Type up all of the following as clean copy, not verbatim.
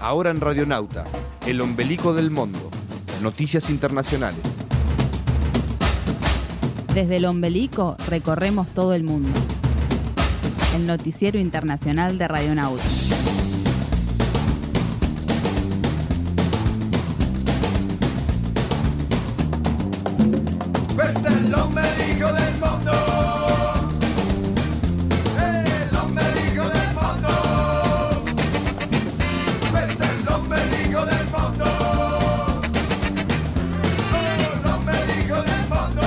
Ahora en Radionauta, el ombelico del mundo. Noticias internacionales. Desde el ombelico recorremos todo el mundo. El noticiero internacional de Radionauta. Es el ombelico del mundo. El ombelico del mundo. Es el ombelico del mundo. El ombelico del mundo.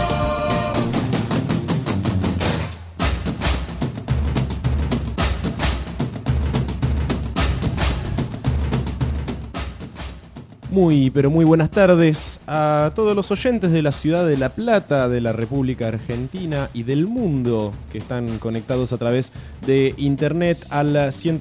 Muy, pero muy buenas tardes a todos los oyentes de la ciudad de La Plata, de la República Argentina y del mundo que están conectados a través de internet al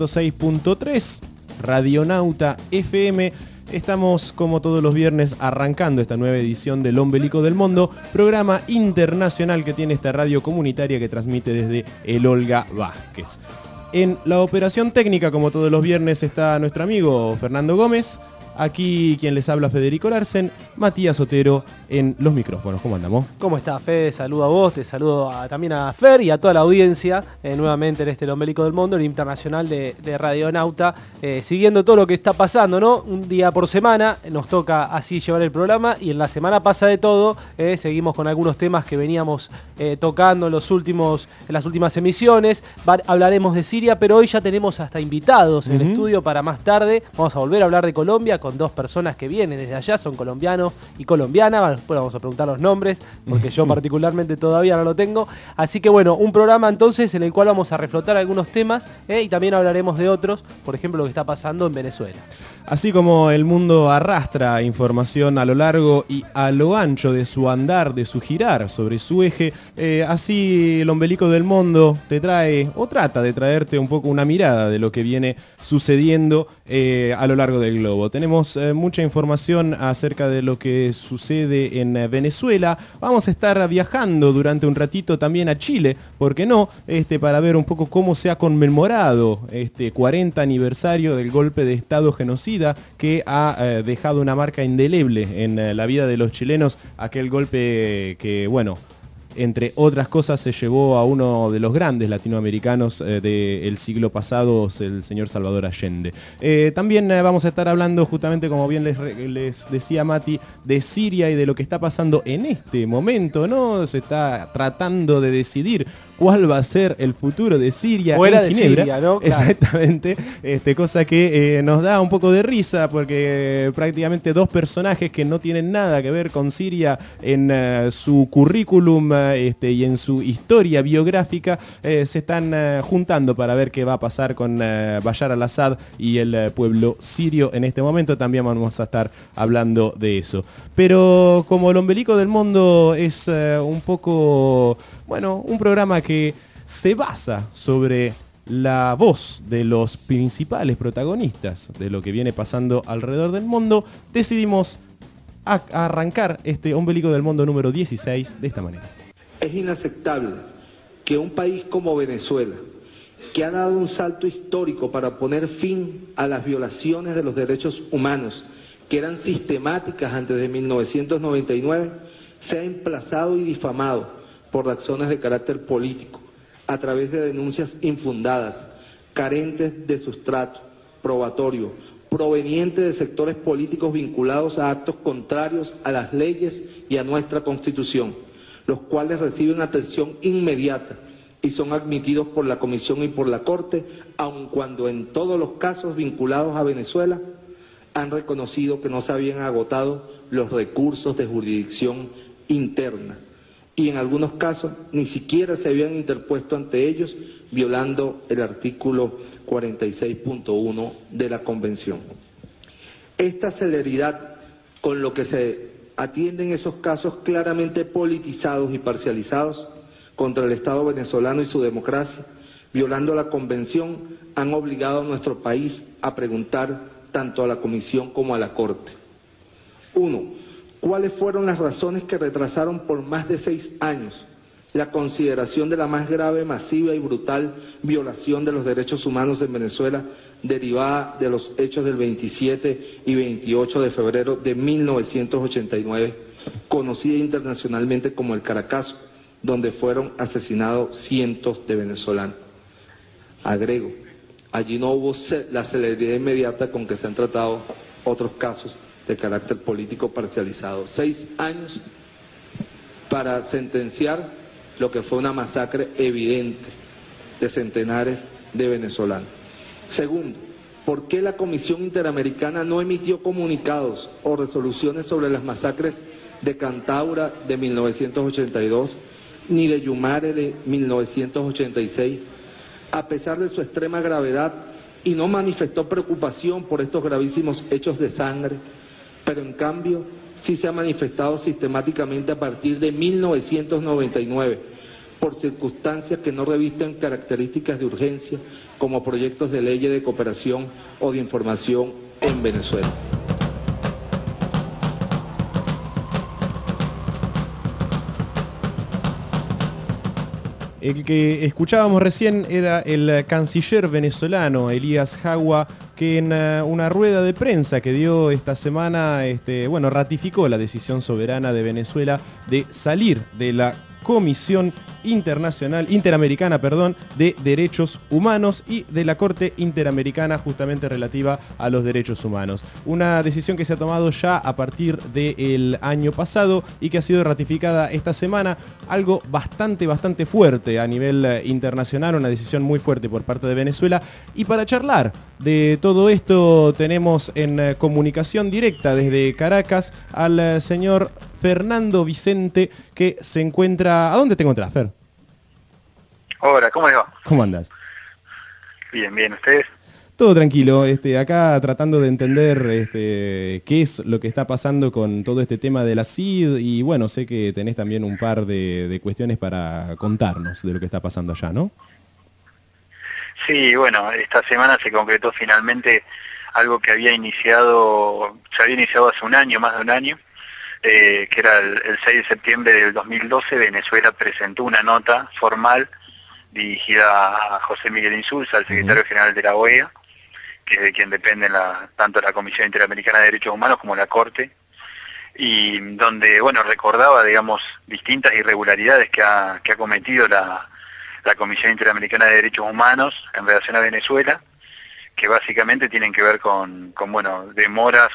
106.3 Radionauta FM. Estamos como todos los viernes arrancando esta nueva edición del Ombelico del Mundo, programa internacional que tiene esta radio comunitaria que transmite desde el Olga Vázquez. En la operación técnica, como todos los viernes, está nuestro amigo Fernando Gómez. Aquí quien les habla, Federico Larsen, Matías Otero en los micrófonos. ¿Cómo andamos? ¿Cómo estás, Fede? Saludo a vos, te saludo también a Fer y a toda la audiencia, nuevamente en este El Ombelico del Mundo, el internacional de Radionauta, siguiendo todo lo que está pasando, ¿no? Un día por semana nos toca así llevar el programa y en la semana pasa de todo, seguimos con algunos temas que veníamos tocando en las últimas emisiones. Hablaremos de Siria, pero hoy ya tenemos hasta invitados en el estudio para más tarde. Vamos a volver a hablar de Colombia con dos personas que vienen desde allá, son colombianos y colombiana. Después vamos a preguntar los nombres, porque yo particularmente todavía no lo tengo. Así que bueno, un programa entonces en el cual vamos a reflotar algunos temas y también hablaremos de otros, por ejemplo lo que está pasando en Venezuela. Así como el mundo arrastra información a lo largo y a lo ancho de su andar, de su girar sobre su eje, así el Ombelico del Mundo te trae o trata de traerte un poco una mirada de lo que viene sucediendo a lo largo del globo. Tenemos mucha información acerca de lo que sucede en Venezuela. Vamos a estar viajando durante un ratito también a Chile, ¿por qué no? Para ver un poco cómo se ha conmemorado este 40 aniversario del golpe de Estado genocida que ha dejado una marca indeleble en la vida de los chilenos, aquel golpe que, bueno, entre otras cosas se llevó a uno de los grandes latinoamericanos del siglo pasado, el señor Salvador Allende. También vamos a estar hablando justamente, como bien les decía Mati, de Siria y de lo que está pasando en este momento, ¿no? Se está tratando de decidir cuál va a ser el futuro de Siria fuera en de Ginebra. Siria, ¿no? Claro. Exactamente, cosa que nos da un poco de risa porque prácticamente dos personajes que no tienen nada que ver con Siria en su currículum y en su historia biográfica se están juntando para ver qué va a pasar con Bashar al-Assad y el pueblo sirio en este momento. También vamos a estar hablando de eso. Pero como el Ombelico del Mundo es un poco, bueno, un programa que se basa sobre la voz de los principales protagonistas de lo que viene pasando alrededor del mundo, decidimos arrancar este Ombelico del Mundo número 16 de esta manera. Es inaceptable que un país como Venezuela, que ha dado un salto histórico para poner fin a las violaciones de los derechos humanos, que eran sistemáticas antes de 1999, sea emplazado y difamado por razones de carácter político, a través de denuncias infundadas, carentes de sustrato probatorio, provenientes de sectores políticos vinculados a actos contrarios a las leyes y a nuestra Constitución, los cuales reciben atención inmediata y son admitidos por la Comisión y por la Corte, aun cuando en todos los casos vinculados a Venezuela han reconocido que no se habían agotado los recursos de jurisdicción interna y en algunos casos ni siquiera se habían interpuesto ante ellos, violando el artículo 46.1 de la Convención. Esta celeridad con lo que se atienden esos casos claramente politizados y parcializados contra el Estado venezolano y su democracia, violando la Convención, han obligado a nuestro país a preguntar tanto a la Comisión como a la Corte. 1. ¿Cuáles fueron las razones que retrasaron por más de 6 años la consideración de la más grave, masiva y brutal violación de los derechos humanos en Venezuela derivada de los hechos del 27 y 28 de febrero de 1989, conocida internacionalmente como el Caracazo, donde fueron asesinados cientos de venezolanos. Agrego, allí no hubo la celeridad inmediata con que se han tratado otros casos de carácter político parcializado. 6 años para sentenciar lo que fue una masacre evidente de centenares de venezolanos. Segundo, ¿por qué la Comisión Interamericana no emitió comunicados o resoluciones sobre las masacres de Cantaura de 1982 ni de Yumare de 1986, a pesar de su extrema gravedad, y no manifestó preocupación por estos gravísimos hechos de sangre, pero en cambio sí se ha manifestado sistemáticamente a partir de 1999 por circunstancias que no revisten características de urgencia como proyectos de leyes de cooperación o de información en Venezuela? El que escuchábamos recién era el canciller venezolano Elías Jagua, que en una rueda de prensa que dio esta semana, ratificó la decisión soberana de Venezuela de salir de la Comisión Interamericana de Derechos Humanos y de la Corte Interamericana justamente relativa a los derechos humanos. Una decisión que se ha tomado ya a partir del año pasado y que ha sido ratificada esta semana, algo bastante fuerte a nivel internacional, una decisión muy fuerte por parte de Venezuela. Y para charlar de todo esto tenemos en comunicación directa desde Caracas al señor Fernando Vicente, que se encuentra... ¿A dónde te encontrás, Fer? Hola, ¿cómo le va? ¿Cómo andás? Bien, ¿ustedes? Todo tranquilo, acá tratando de entender qué es lo que está pasando con todo este tema de la CID, y bueno, sé que tenés también un par de cuestiones para contarnos de lo que está pasando allá, ¿no? Sí, bueno, esta semana se concretó finalmente algo que se había iniciado hace un año, más de un año, que era el 6 de septiembre del 2012, Venezuela presentó una nota formal dirigida a José Miguel Insulza, el secretario general de la OEA, que es de quien depende tanto la Comisión Interamericana de Derechos Humanos como la Corte, y donde, recordaba, distintas irregularidades que ha cometido la Comisión Interamericana de Derechos Humanos en relación a Venezuela, que básicamente tienen que ver con demoras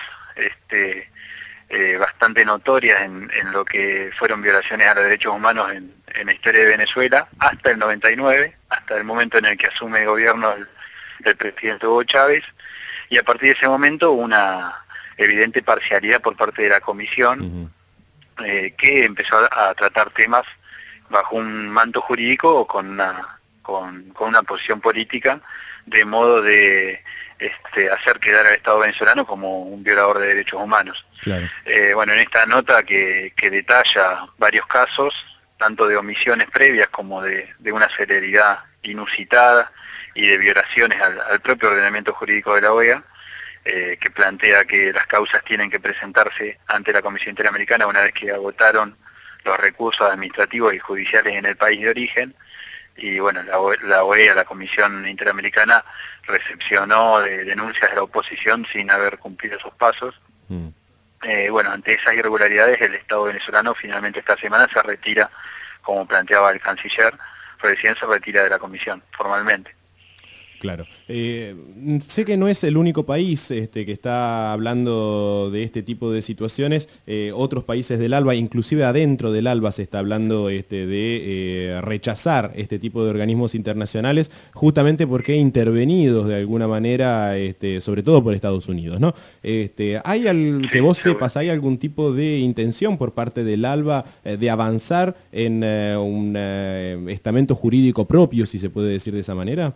bastante notorias en lo que fueron violaciones a los derechos humanos en la historia de Venezuela, hasta el 99, hasta el momento en el que asume el gobierno el presidente Hugo Chávez, y a partir de ese momento una evidente parcialidad por parte de la Comisión, que empezó a tratar temas bajo un manto jurídico o con una posición política, de modo de hacer quedar al Estado venezolano como un violador de derechos humanos. Claro. En esta nota que detalla varios casos, tanto de omisiones previas como de una celeridad inusitada y de violaciones al propio ordenamiento jurídico de la OEA, que plantea que las causas tienen que presentarse ante la Comisión Interamericana una vez que agotaron los recursos administrativos y judiciales en el país de origen. Y la OEA, la Comisión Interamericana, recepcionó denuncias de la oposición sin haber cumplido esos pasos. Ante esas irregularidades, el Estado venezolano finalmente esta semana se retira, como planteaba el canciller, recién se retira de la Comisión, formalmente. Claro. Sé que no es el único país que está hablando de este tipo de situaciones. Otros países del ALBA, inclusive adentro del ALBA, se está hablando de rechazar este tipo de organismos internacionales, justamente porque intervenidos de alguna manera, sobre todo por Estados Unidos, ¿no? Que vos sepas, ¿hay algún tipo de intención por parte del ALBA de avanzar en un estamento jurídico propio, si se puede decir de esa manera?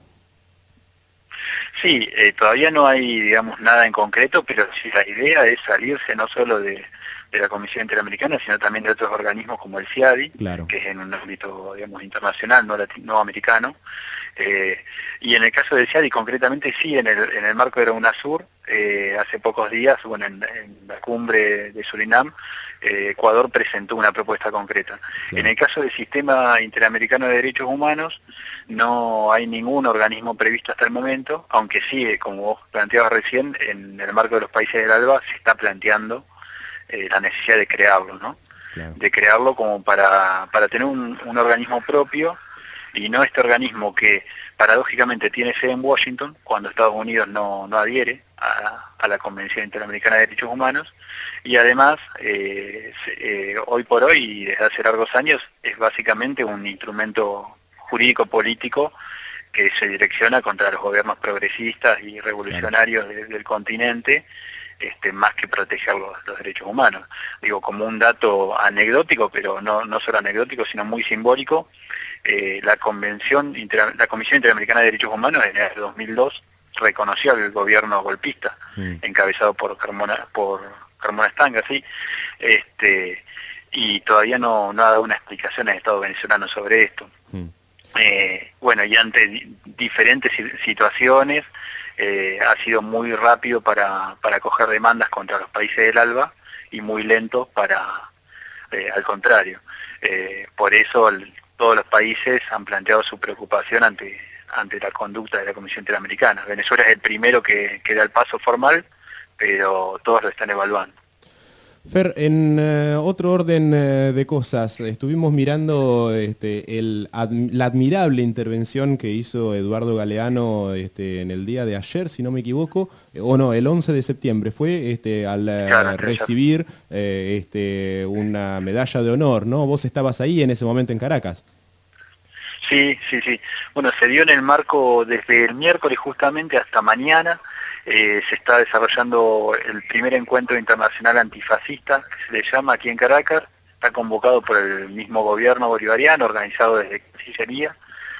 Sí, todavía no hay, nada en concreto, pero sí la idea es salirse no solo de de la Comisión Interamericana, sino también de otros organismos como el CIADI, Claro. que es en un ámbito, digamos, internacional, no americano. Y en el caso del CIADI, concretamente sí, en el marco de la UNASUR, hace pocos días, bueno, en la cumbre de Surinam, Ecuador presentó una propuesta concreta. Claro. En el caso del Sistema Interamericano de Derechos Humanos, no hay ningún organismo previsto hasta el momento, aunque sí, como vos planteabas recién, en el marco de los países del ALBA se está planteando la necesidad de crearlo, ¿no? Claro. De crearlo como para tener un organismo propio, y no este organismo que paradójicamente tiene sede en Washington, cuando Estados Unidos no adhiere a la Convención Interamericana de Derechos Humanos, y además hoy por hoy y desde hace largos años es básicamente un instrumento jurídico político que se direcciona contra los gobiernos progresistas y revolucionarios del continente, más que proteger los derechos humanos. Digo, como un dato anecdótico, pero no solo anecdótico, sino muy simbólico, la Comisión Interamericana de Derechos Humanos en el 2002 reconoció al gobierno golpista, encabezado por Carmona Stanga, ¿sí? Y todavía no ha dado una explicación al Estado venezolano sobre esto. Bueno, y ante diferentes situaciones, ha sido muy rápido para acoger demandas contra los países del ALBA y muy lento al contrario. Por eso todos los países han planteado su preocupación ante la conducta de la Comisión Interamericana. Venezuela es el primero que da el paso formal, pero todos lo están evaluando. Fer, en otro orden de cosas, estuvimos mirando la admirable intervención que hizo Eduardo Galeano en el día de ayer, si no me equivoco, o no, el 11 de septiembre fue al recibir una medalla de honor, ¿no? Vos estabas ahí en ese momento en Caracas. Sí. Bueno, se dio en el marco desde el miércoles justamente hasta mañana. Se está desarrollando el primer encuentro internacional antifascista, que se le llama aquí en Caracas. Está convocado por el mismo gobierno bolivariano, organizado desde Cancillería.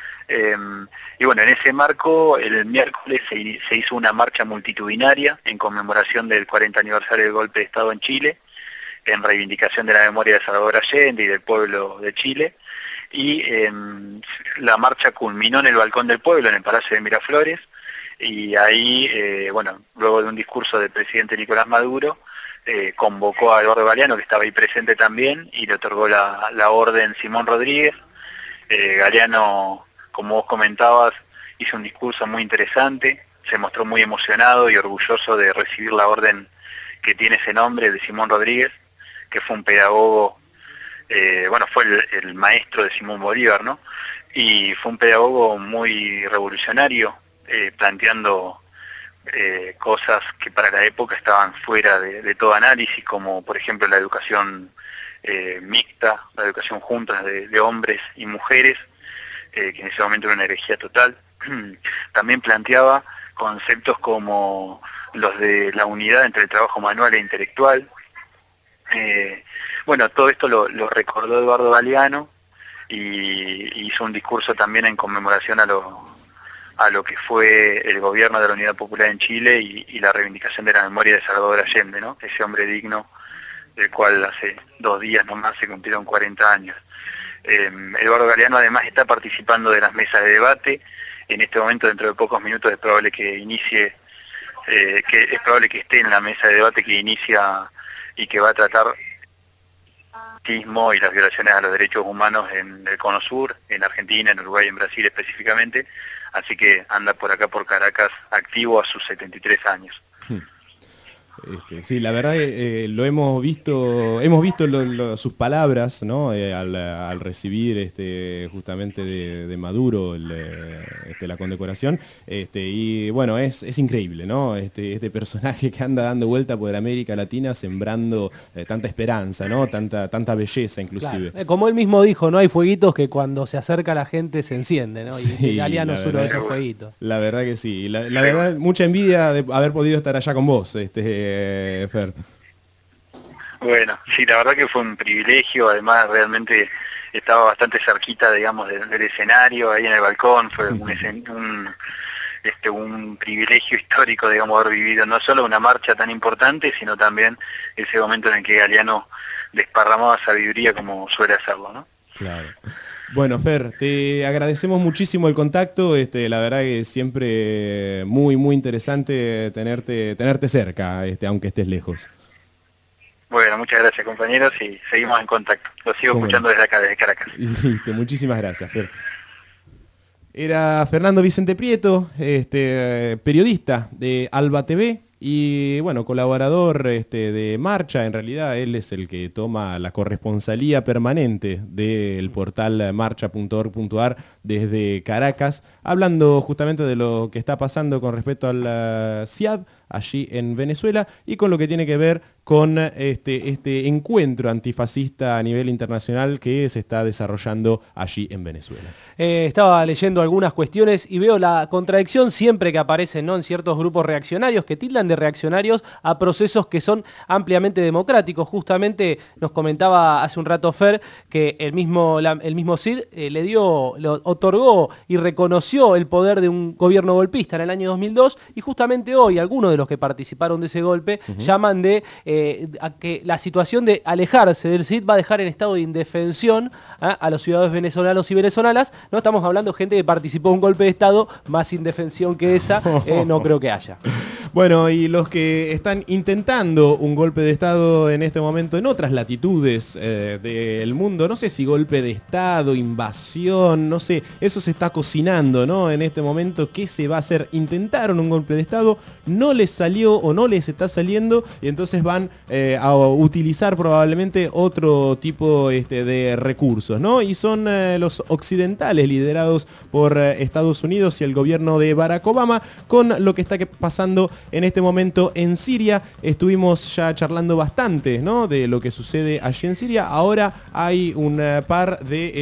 Y bueno, en ese marco, el miércoles se hizo una marcha multitudinaria en conmemoración del 40 aniversario del golpe de Estado en Chile, en reivindicación de la memoria de Salvador Allende y del pueblo de Chile. Y la marcha culminó en el Balcón del Pueblo, en el Palacio de Miraflores, y ahí, luego de un discurso del presidente Nicolás Maduro, convocó a Eduardo Galeano, que estaba ahí presente también, y le otorgó la orden Simón Rodríguez. Galeano, como vos comentabas, hizo un discurso muy interesante, se mostró muy emocionado y orgulloso de recibir la orden que tiene ese nombre, de Simón Rodríguez, que fue un pedagogo, fue el maestro de Simón Bolívar, ¿no? Y fue un pedagogo muy revolucionario, planteando cosas que para la época estaban fuera de todo análisis, como por ejemplo la educación mixta, la educación junta de hombres y mujeres, que en ese momento era una herejía total. También planteaba conceptos como los de la unidad entre el trabajo manual e intelectual. Todo esto lo recordó Eduardo Galeano y hizo un discurso también en conmemoración a lo que fue el gobierno de la Unidad Popular en Chile y la reivindicación de la memoria de Salvador Allende, ¿no? Ese hombre digno del cual hace 2 días nomás se cumplieron 40 años. Eduardo Galeano además está participando de las mesas de debate. En este momento, dentro de pocos minutos, es probable que esté en la mesa de debate que inicia y que va a tratar y las violaciones a los derechos humanos en el Cono Sur, en Argentina, en Uruguay, en Brasil específicamente, así que anda por acá por Caracas activo a sus 73 años. Sí, la verdad lo hemos visto sus palabras, ¿no? Al recibir justamente de Maduro la condecoración, y bueno, es increíble, ¿no? Este personaje que anda dando vuelta por América Latina sembrando tanta esperanza, ¿no? Tanta belleza inclusive. Claro. Como él mismo dijo, no hay fueguitos que cuando se acerca la gente se enciende, ¿no? Sí, y Galeano es uno de esos fueguitos. La verdad que sí, la verdad, mucha envidia de haber podido estar allá con vos, Fer. Bueno, sí, la verdad que fue un privilegio, además realmente estaba bastante cerquita, digamos, del escenario, ahí en el balcón, fue un privilegio histórico, digamos, haber vivido no solo una marcha tan importante, sino también ese momento en el que Galeano desparramaba sabiduría como suele hacerlo, ¿no? Claro. Bueno, Fer, te agradecemos muchísimo el contacto, la verdad que siempre muy, muy interesante tenerte cerca, aunque estés lejos. Bueno, muchas gracias, compañeros, y seguimos en contacto. Lo sigo escuchando desde acá, desde Caracas. Listo, muchísimas gracias, Fer. Era Fernando Vicente Prieto, periodista de Alba TV y bueno, colaborador de Marcha. En realidad él es el que toma la corresponsalía permanente del portal marcha.org.ar desde Caracas, hablando justamente de lo que está pasando con respecto al CIAD allí en Venezuela y con lo que tiene que ver con este encuentro antifascista a nivel internacional que se está desarrollando allí en Venezuela. Estaba leyendo algunas cuestiones y veo la contradicción siempre que aparecen, ¿no?, en ciertos grupos reaccionarios que tildan de reaccionarios a procesos que son ampliamente democráticos. Justamente nos comentaba hace un rato Fer que el mismo CID le otorgó y reconoció el poder de un gobierno golpista en el año 2002 y justamente hoy algunos de los que participaron de ese golpe llaman a que la situación de alejarse del CID va a dejar en estado de indefensión a los ciudadanos venezolanos y venezolanas. No estamos hablando de gente que participó en un golpe de Estado, más indefensión que esa no creo que haya. Bueno, y los que están intentando un golpe de Estado en este momento en otras latitudes del mundo, no sé si golpe de Estado, invasión, no sé, eso se está cocinando, ¿no? En este momento, ¿qué se va a hacer? Intentaron un golpe de Estado, no les salió o no les está saliendo y entonces van a utilizar probablemente otro tipo de recursos, ¿no? Y son los occidentales liderados por Estados Unidos y el gobierno de Barack Obama con lo que está pasando en este momento en Siria. Estuvimos ya charlando bastante, ¿no?, de lo que sucede allí en Siria. Ahora hay un par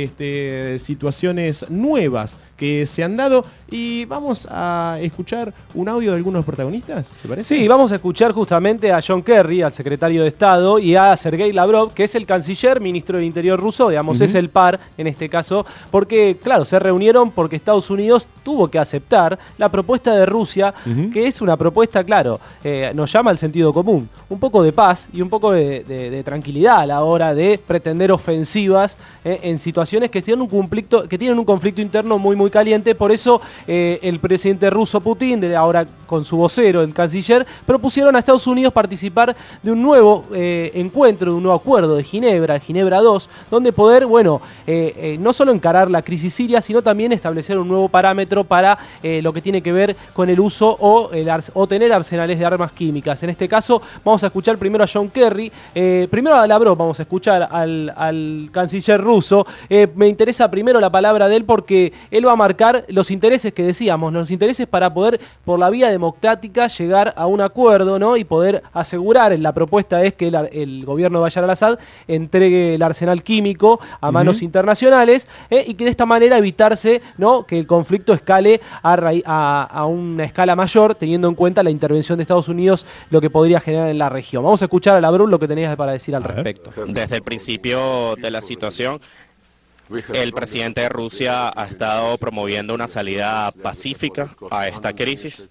de situaciones nuevas que se han dado y vamos a escuchar un audio de algunos protagonistas, ¿te parece? Sí, vamos a escuchar justamente a John Kerry, al secretario de Estado, y a Sergei Lavrov, que es el canciller, ministro del Interior ruso, digamos, es el par en este caso, porque, claro, se reunieron porque Estados Unidos tuvo que aceptar la propuesta de Rusia, que es una propuesta, claro, nos llama al sentido común, un poco de paz y un poco de tranquilidad a la hora de pretender ofensivas en situaciones que tienen un conflicto interno muy, muy caliente. Por eso el presidente ruso Putin, ahora con su vocero, el canciller, propusieron a Estados Unidos participar de un nuevo encuentro, de un nuevo acuerdo de Ginebra, el Ginebra II, donde poder, no solo encarar la crisis siria, sino también establecer un nuevo parámetro para lo que tiene que ver con el uso o tener arsenales de armas químicas. En este caso, vamos a escuchar primero a John Kerry, primero a Lavrov, vamos a escuchar al canciller ruso. Me interesa primero la palabra de él porque él va a marcar los intereses que decíamos, los intereses para poder, por la vía democrática, llegar a un acuerdo, ¿no?, y poder asegurar, la propuesta es que el gobierno de Bashar al-Assad entregue el arsenal químico a manos internacionales y que de esta manera evitarse, ¿no?, que el conflicto escale a una escala mayor, teniendo en cuenta la intervención de Estados Unidos, lo que podría generar en la región. Vamos a escuchar a Lavrov lo que tenías para decir al respecto. Desde el principio de la situación, el presidente de Rusia ha estado promoviendo una salida pacífica a esta crisis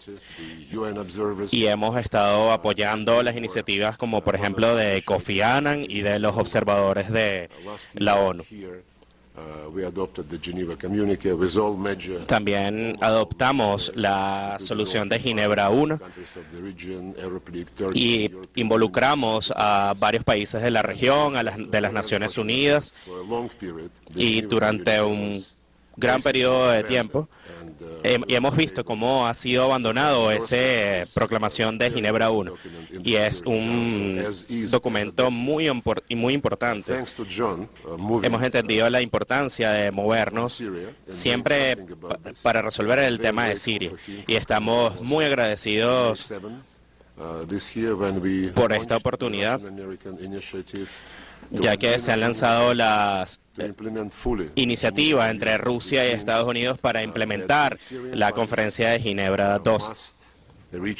y hemos estado apoyando las iniciativas como por ejemplo de Kofi Annan y de los observadores de la ONU. También adoptamos la solución de Ginebra 1 y involucramos a varios países de la región, de las Naciones Unidas, y durante un gran periodo de tiempo y hemos visto cómo ha sido abandonado esa proclamación de Ginebra 1 y es un documento muy importante. Hemos entendido la importancia de movernos siempre para resolver el tema de Siria y estamos muy agradecidos por esta oportunidad, ya que se han lanzado las iniciativas entre Rusia y Estados Unidos para implementar la conferencia de Ginebra II,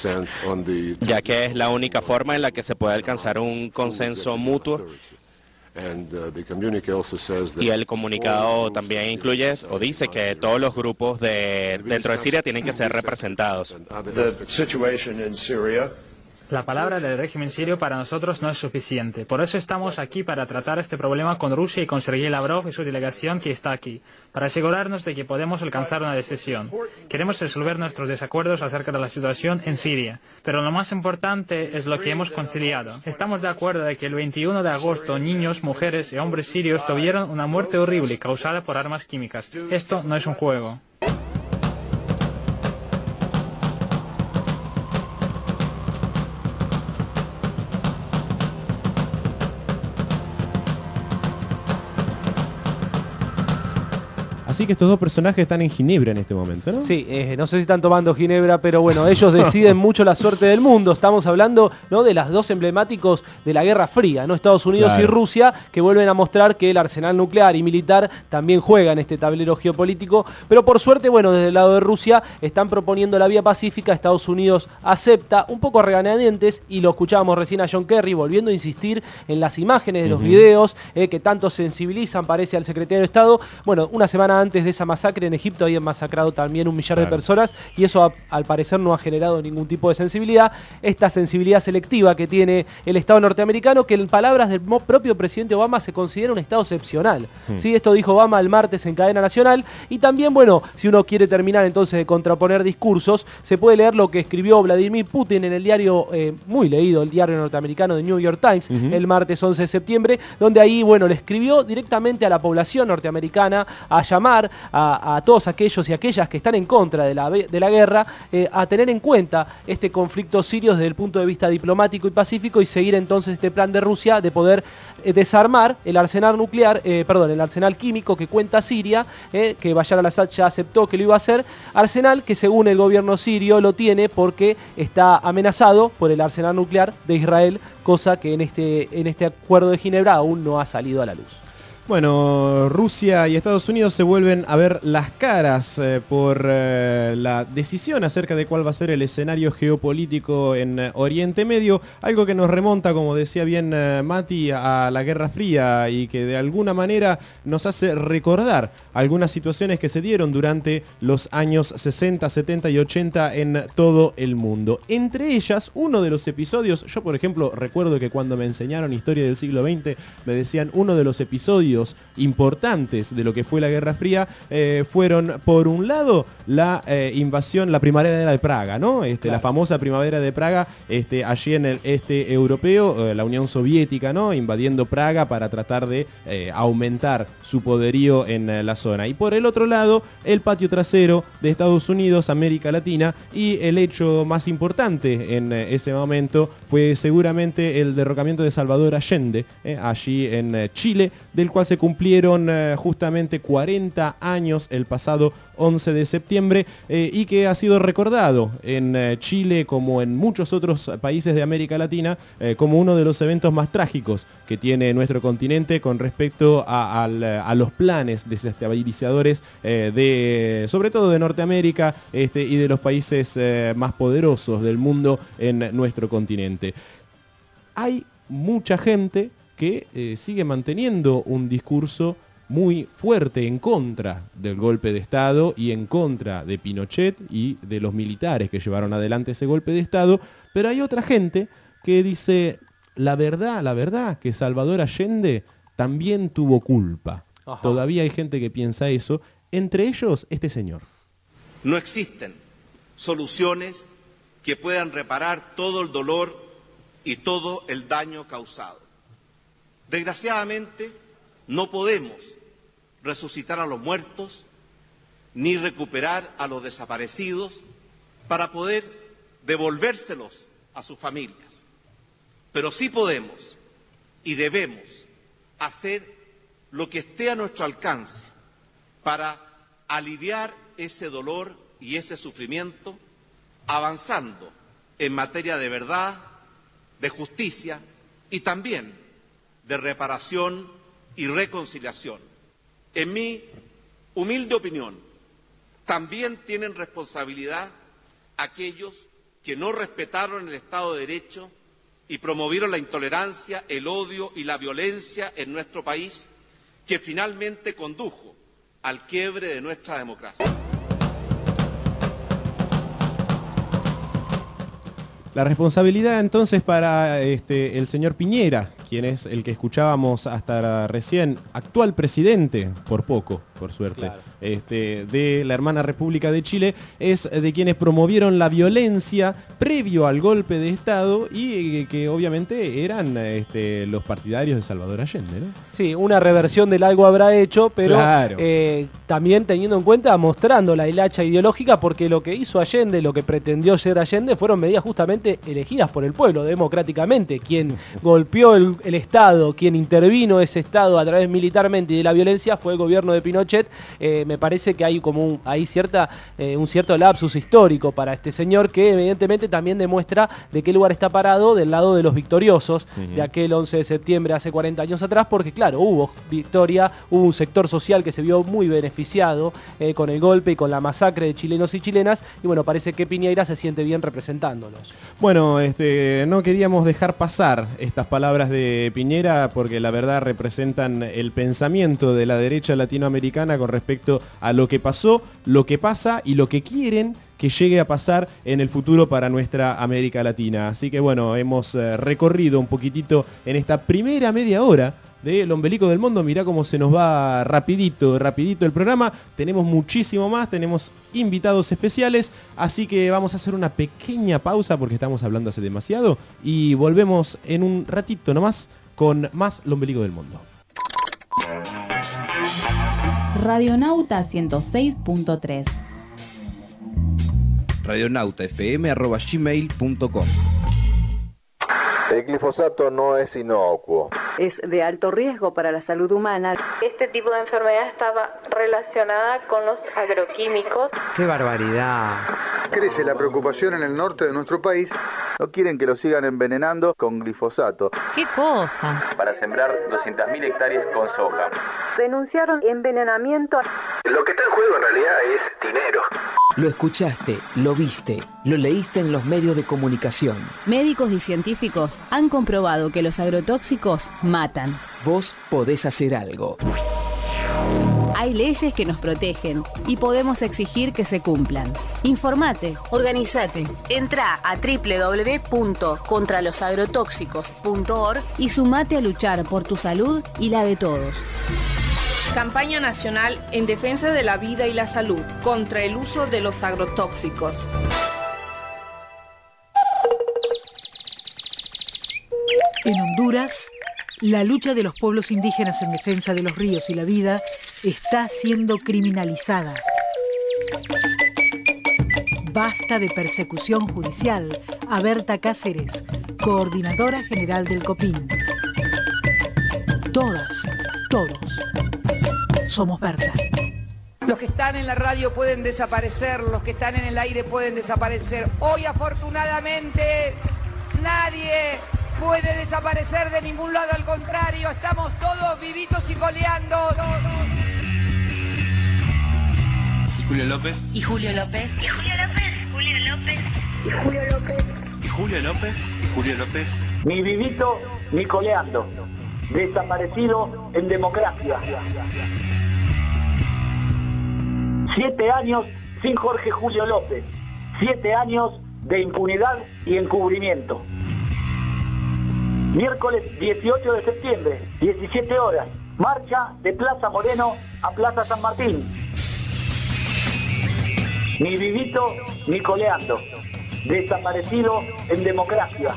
ya que es la única forma en la que se puede alcanzar un consenso mutuo Y el comunicado también incluye o dice que todos los grupos dentro de Siria tienen que ser representados. La palabra del régimen sirio para nosotros no es suficiente. Por eso estamos aquí para tratar este problema con Rusia y con Sergei Lavrov y su delegación que está aquí, para asegurarnos de que podemos alcanzar una decisión. Queremos resolver nuestros desacuerdos acerca de la situación en Siria, pero lo más importante es lo que hemos conciliado. Estamos de acuerdo de que el 21 de agosto niños, mujeres y hombres sirios tuvieron una muerte horrible causada por armas químicas. Esto no es un juego. Así que estos dos personajes están en Ginebra en este momento, ¿no? Sí, no sé si están tomando Ginebra, pero bueno, ellos deciden mucho la suerte del mundo. Estamos hablando, ¿no?, de las dos emblemáticos de la Guerra Fría, ¿no? Estados Unidos y Rusia, que vuelven a mostrar que el arsenal nuclear y militar también juega en este tablero geopolítico. Pero por suerte, bueno, desde el lado de Rusia están proponiendo la vía pacífica. Estados Unidos acepta, un poco a regañadientes, y lo escuchábamos recién a John Kerry volviendo a insistir en las imágenes de los videos que tanto sensibilizan, parece, al secretario de Estado. Bueno, una semana antes de esa masacre en Egipto habían masacrado también 1 millar de personas, y eso al parecer no ha generado ningún tipo de sensibilidad. Esta sensibilidad selectiva que tiene el Estado norteamericano, que en palabras del propio presidente Obama se considera un Estado excepcional. ¿Sí? Esto dijo Obama el martes en cadena nacional. Y también, bueno, si uno quiere terminar entonces de contraponer discursos, se puede leer lo que escribió Vladimir Putin en el diario, muy leído, el diario norteamericano de New York Times, el martes 11 de septiembre, donde ahí, bueno, le escribió directamente a la población norteamericana a llamar a todos aquellos y aquellas que están en contra de la guerra a tener en cuenta este conflicto sirio desde el punto de vista diplomático y pacífico, y seguir entonces este plan de Rusia de poder desarmar el arsenal nuclear, el arsenal químico que cuenta Siria, que Bashar al-Assad ya aceptó que lo iba a hacer, arsenal que según el gobierno sirio lo tiene porque está amenazado por el arsenal nuclear de Israel, cosa que en este acuerdo de Ginebra aún no ha salido a la luz. Bueno, Rusia y Estados Unidos se vuelven a ver las caras por la decisión acerca de cuál va a ser el escenario geopolítico en Oriente Medio, algo que nos remonta, como decía bien Mati, a la Guerra Fría, y que de alguna manera nos hace recordar algunas situaciones que se dieron durante los años 60, 70 y 80 en todo el mundo. Entre ellas, uno de los episodios, yo por ejemplo recuerdo que cuando me enseñaron historia del siglo XX, me decían uno de los episodios importantes de lo que fue la Guerra Fría fueron, por un lado, la invasión, la primavera de Praga, ¿no? La famosa primavera de Praga, allí en el este europeo, la Unión Soviética, ¿no?, invadiendo Praga para tratar de aumentar su poderío en la zona. Y por el otro lado, el patio trasero de Estados Unidos, América Latina, y el hecho más importante en ese momento fue seguramente el derrocamiento de Salvador Allende, allí en Chile, del cual se cumplieron justamente 40 años el pasado 11 de septiembre y que ha sido recordado en Chile, como en muchos otros países de América Latina, como uno de los eventos más trágicos que tiene nuestro continente con respecto a los planes desestabilizadores sobre todo de Norteamérica y de los países más poderosos del mundo en nuestro continente. Hay mucha gente que sigue manteniendo un discurso muy fuerte en contra del golpe de Estado y en contra de Pinochet y de los militares que llevaron adelante ese golpe de Estado, pero hay otra gente que dice, la verdad, que Salvador Allende también tuvo culpa. Ajá. Todavía hay gente que piensa eso, entre ellos este señor. No existen soluciones que puedan reparar todo el dolor y todo el daño causado. Desgraciadamente, no podemos resucitar a los muertos ni recuperar a los desaparecidos para poder devolvérselos a sus familias. Pero sí podemos y debemos hacer lo que esté a nuestro alcance para aliviar ese dolor y ese sufrimiento, avanzando en materia de verdad, de justicia y también de reparación y reconciliación. En mi humilde opinión, también tienen responsabilidad aquellos que no respetaron el Estado de Derecho y promovieron la intolerancia, el odio y la violencia en nuestro país, que finalmente condujo al quiebre de nuestra democracia. La responsabilidad entonces para el señor Piñera, quien es el que escuchábamos hasta recién, actual presidente, por poco, por suerte, Claro. De la hermana República de Chile, es de quienes promovieron la violencia previo al golpe de Estado y que obviamente eran los partidarios de Salvador Allende, ¿no? Sí, una reversión del algo habrá hecho, pero Claro. También teniendo en cuenta, mostrando la hilacha ideológica, porque lo que hizo Allende, lo que pretendió ser Allende, fueron medidas justamente elegidas por el pueblo, democráticamente. Quien golpeó el Estado, quien intervino ese Estado a través militarmente y de la violencia fue el gobierno de Pinochet. Me parece que hay como un cierto lapsus histórico para este señor, que evidentemente también demuestra de qué lugar está parado del lado de los victoriosos de aquel 11 de septiembre hace 40 años atrás, porque claro, hubo victoria, hubo un sector social que se vio muy beneficiado con el golpe y con la masacre de chilenos y chilenas, y bueno, parece que Piñera se siente bien representándolos. Bueno, no queríamos dejar pasar estas palabras de Piñera porque la verdad representan el pensamiento de la derecha latinoamericana con respecto a lo que pasó, lo que pasa y lo que quieren que llegue a pasar en el futuro para nuestra América Latina. Así que bueno, hemos recorrido un poquitito en esta primera media hora del Ombelico del Mundo. Mirá cómo se nos va rapidito el programa. Tenemos muchísimo más, tenemos invitados especiales, así que vamos a hacer una pequeña pausa porque estamos hablando hace demasiado y volvemos en un ratito nomás con más El Ombelico del Mundo. Radionauta 106.3. radionautafm@gmail.com. El glifosato no es inocuo. Es de alto riesgo para la salud humana. Este tipo de enfermedad estaba relacionada con los agroquímicos. ¡Qué barbaridad! Crece la preocupación en el norte de nuestro país. No quieren que lo sigan envenenando con glifosato. ¡Qué cosa! Para sembrar 200.000 hectáreas con soja. Denunciaron envenenamiento. Lo que está en juego en realidad es dinero. Lo escuchaste, lo viste, lo leíste en los medios de comunicación. Médicos y científicos han comprobado que los agrotóxicos matan. Vos podés hacer algo. Hay leyes que nos protegen y podemos exigir que se cumplan. Informate, organizate, entra a www.contralosagrotóxicos.org y sumate a luchar por tu salud y la de todos. Campaña nacional en defensa de la vida y la salud contra el uso de los agrotóxicos. En Honduras, la lucha de los pueblos indígenas en defensa de los ríos y la vida está siendo criminalizada. Basta de persecución judicial. A Berta Cáceres, coordinadora general del COPIN. Todas, todos, somos Berta. Los que están en la radio pueden desaparecer, los que están en el aire pueden desaparecer. Hoy, afortunadamente, nadie puede desaparecer de ningún lado, al contrario, estamos todos vivitos y coleando. ¿Y Julio López? ¿Y Julio López? ¿Y Julio López? Julio López. ¿Y Julio López? ¿Y Julio López? ¿Y Julio López? Ni vivito ni coleando. Desaparecido en democracia. 7 años sin Jorge Julio López. 7 años de impunidad y encubrimiento. Miércoles 18 de septiembre, 17 horas. Marcha de Plaza Moreno a Plaza San Martín. Ni vivito ni coleando. Desaparecido en democracia.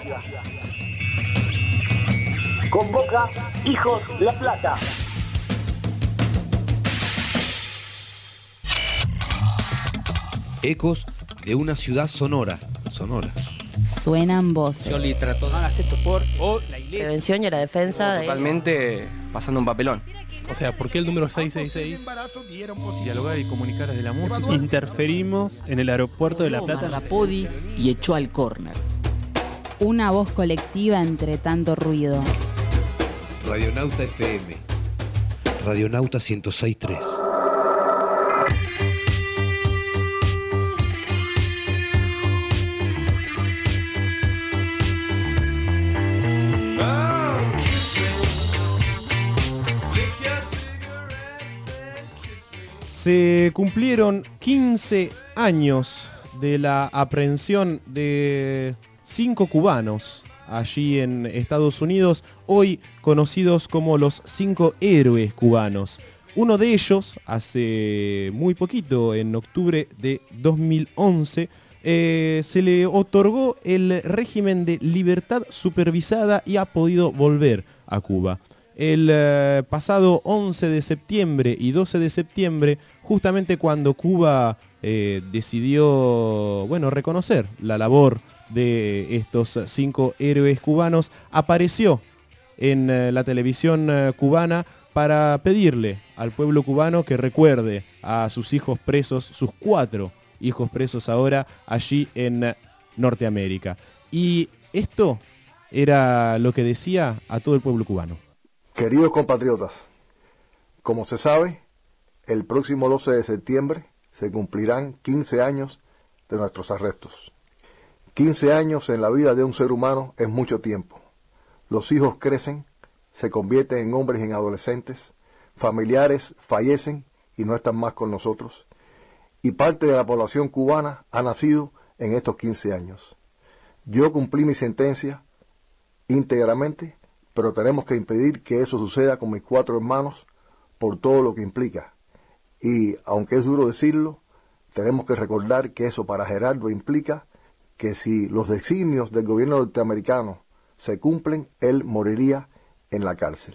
Convoca Hijos La Plata. Ecos de una ciudad sonora. Suenan voces. No hagas esto por la iglesia. Prevención y la defensa de... Totalmente pasando un papelón. O sea, ¿por qué el número 666? Dialogar y comunicar desde la música. Interferimos en el aeropuerto de La Plata. Rapodi y echó al córner. Una voz colectiva entre tanto ruido. Radionauta FM. Radionauta 106.3. Se cumplieron 15 años de la aprehensión de 5 cubanos allí en Estados Unidos, hoy conocidos como los 5 héroes cubanos. Uno de ellos, hace muy poquito, en octubre de 2011, se le otorgó el régimen de libertad supervisada y ha podido volver a Cuba. El pasado 11 de septiembre y 12 de septiembre, justamente cuando Cuba decidió, reconocer la labor de estos 5 héroes cubanos, apareció en la televisión cubana para pedirle al pueblo cubano que recuerde a sus hijos presos, sus 4 hijos presos ahora allí en Norteamérica. Y esto era lo que decía a todo el pueblo cubano. Queridos compatriotas, como se sabe, el próximo 12 de septiembre se cumplirán 15 años de nuestros arrestos. 15 años en la vida de un ser humano es mucho tiempo. Los hijos crecen, se convierten en hombres y en adolescentes, familiares fallecen y no están más con nosotros, y parte de la población cubana ha nacido en estos 15 años. Yo cumplí mi sentencia íntegramente, pero tenemos que impedir que eso suceda con mis 4 hermanos por todo lo que implica. Y aunque es duro decirlo, tenemos que recordar que eso para Gerardo implica que si los designios del gobierno norteamericano se cumplen, él moriría en la cárcel.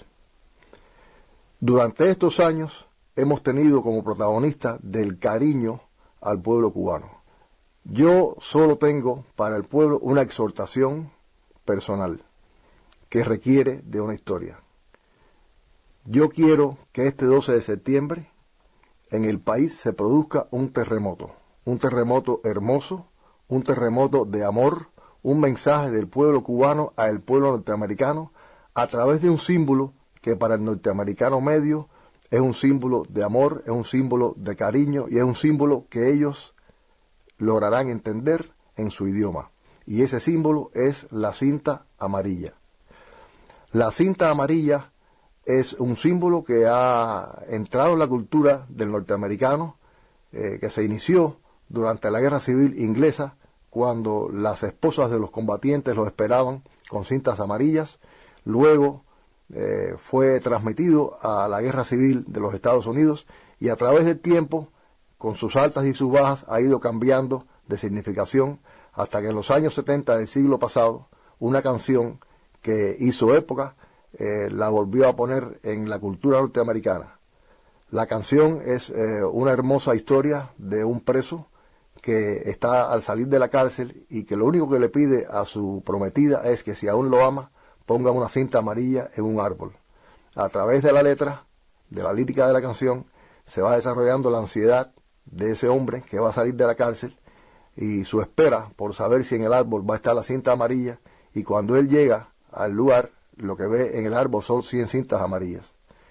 Durante estos años hemos tenido como protagonista del cariño al pueblo cubano. Yo solo tengo para el pueblo una exhortación personal que requiere de una historia. Yo quiero que este 12 de septiembre en el país se produzca un terremoto hermoso, un terremoto de amor, un mensaje del pueblo cubano al pueblo norteamericano a través de un símbolo que para el norteamericano medio es un símbolo de amor, es un símbolo de cariño y es un símbolo que ellos lograrán entender en su idioma. Y ese símbolo es la cinta amarilla. La cinta amarilla es un símbolo que ha entrado en la cultura del norteamericano, que se inició durante la Guerra Civil Inglesa, cuando las esposas de los combatientes los esperaban con cintas amarillas. Luego fue transmitido a la Guerra Civil de los Estados Unidos y a través del tiempo, con sus altas y sus bajas, ha ido cambiando de significación hasta que en los años 70 del siglo pasado, una canción que hizo época, la volvió a poner en la cultura norteamericana. La canción es una hermosa historia de un preso que está al salir de la cárcel y que lo único que le pide a su prometida es que si aún lo ama, ponga una cinta amarilla en un árbol. A través de la letra, de la lírica de la canción, se va desarrollando la ansiedad de ese hombre que va a salir de la cárcel y su espera por saber si en el árbol va a estar la cinta amarilla, y cuando él llega al lugar, lo que ve en el árbol son 100 cintas amarillas.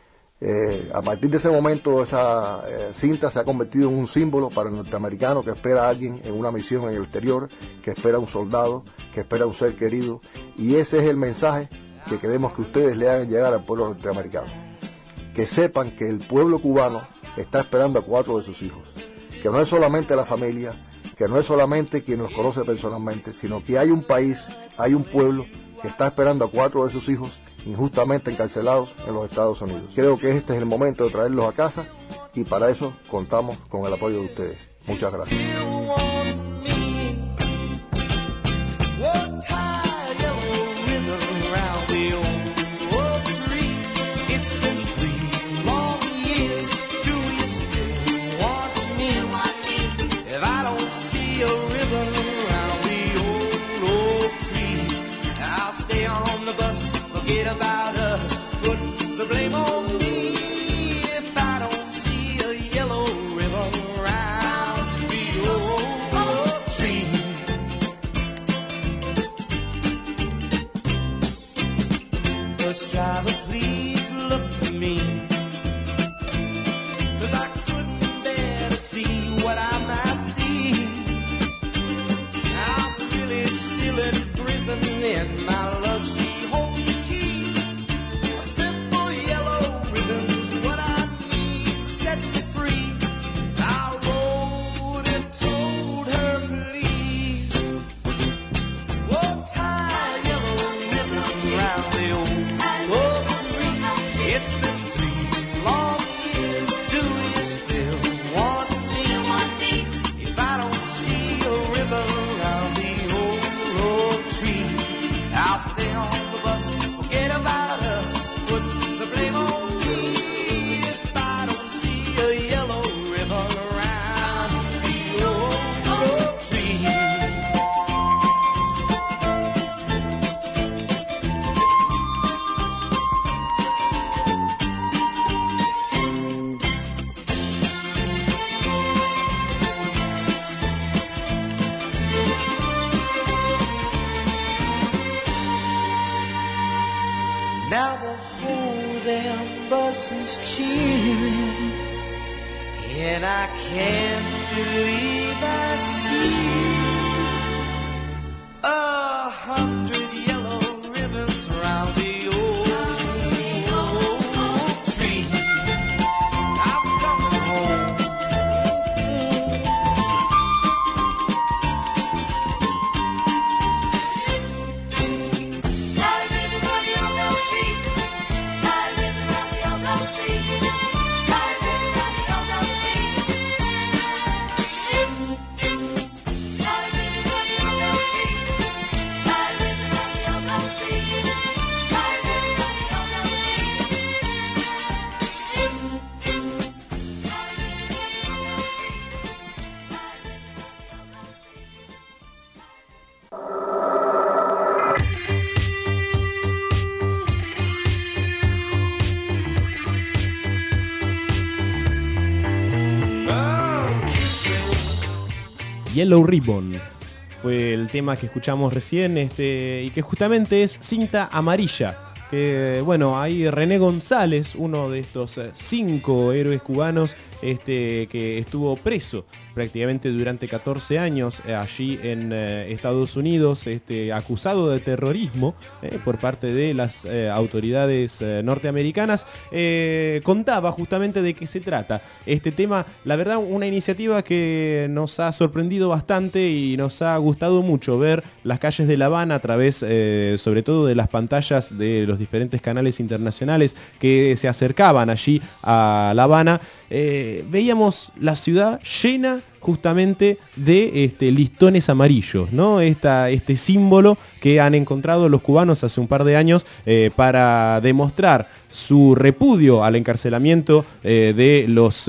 A partir de ese momento, esa cinta se ha convertido en un símbolo para el norteamericano que espera a alguien en una misión en el exterior, que espera a un soldado, que espera a un ser querido, y ese es el mensaje que queremos que ustedes le hagan llegar al pueblo norteamericano. Que sepan que el pueblo cubano está esperando a 4 de sus hijos, que no es solamente la familia, que no es solamente quien los conoce personalmente, sino que hay un país, hay un pueblo que está esperando a 4 de sus hijos injustamente encarcelados en los Estados Unidos. Creo que este es el momento de traerlos a casa y para eso contamos con el apoyo de ustedes. Muchas gracias. Forget about us, put the blame on me if I don't see a yellow ribbon around the old tree. Bus driver, please look for me, 'cause I couldn't bear to see what I might see. I'm really still in prison in my love. cheering, and I can't believe I see 100 yellow ribbons round the old tree. I'm coming home. Tie ribbon on the old oak tree. Tie ribbon on the old oak tree. Tie ribbon on the old oak tree. Tie ribbon on the old oak tree. Tie ribbon on the old oak tree. Tie ribbon on the old oak Yellow Ribbon fue el tema que escuchamos recién, y que justamente es Cinta Amarilla. Que bueno, ahí René González, uno de estos 5 héroes cubanos, que estuvo preso prácticamente durante 14 años allí en Estados Unidos, acusado de terrorismo por parte de las autoridades norteamericanas, contaba justamente de qué se trata este tema. La verdad, una iniciativa que nos ha sorprendido bastante y nos ha gustado mucho ver las calles de La Habana a través sobre todo de las pantallas de los diferentes canales internacionales que se acercaban allí a La Habana. Veíamos la ciudad llena justamente de listones amarillos, ¿no? Este símbolo que han encontrado los cubanos hace un par de años para demostrar su repudio al encarcelamiento de los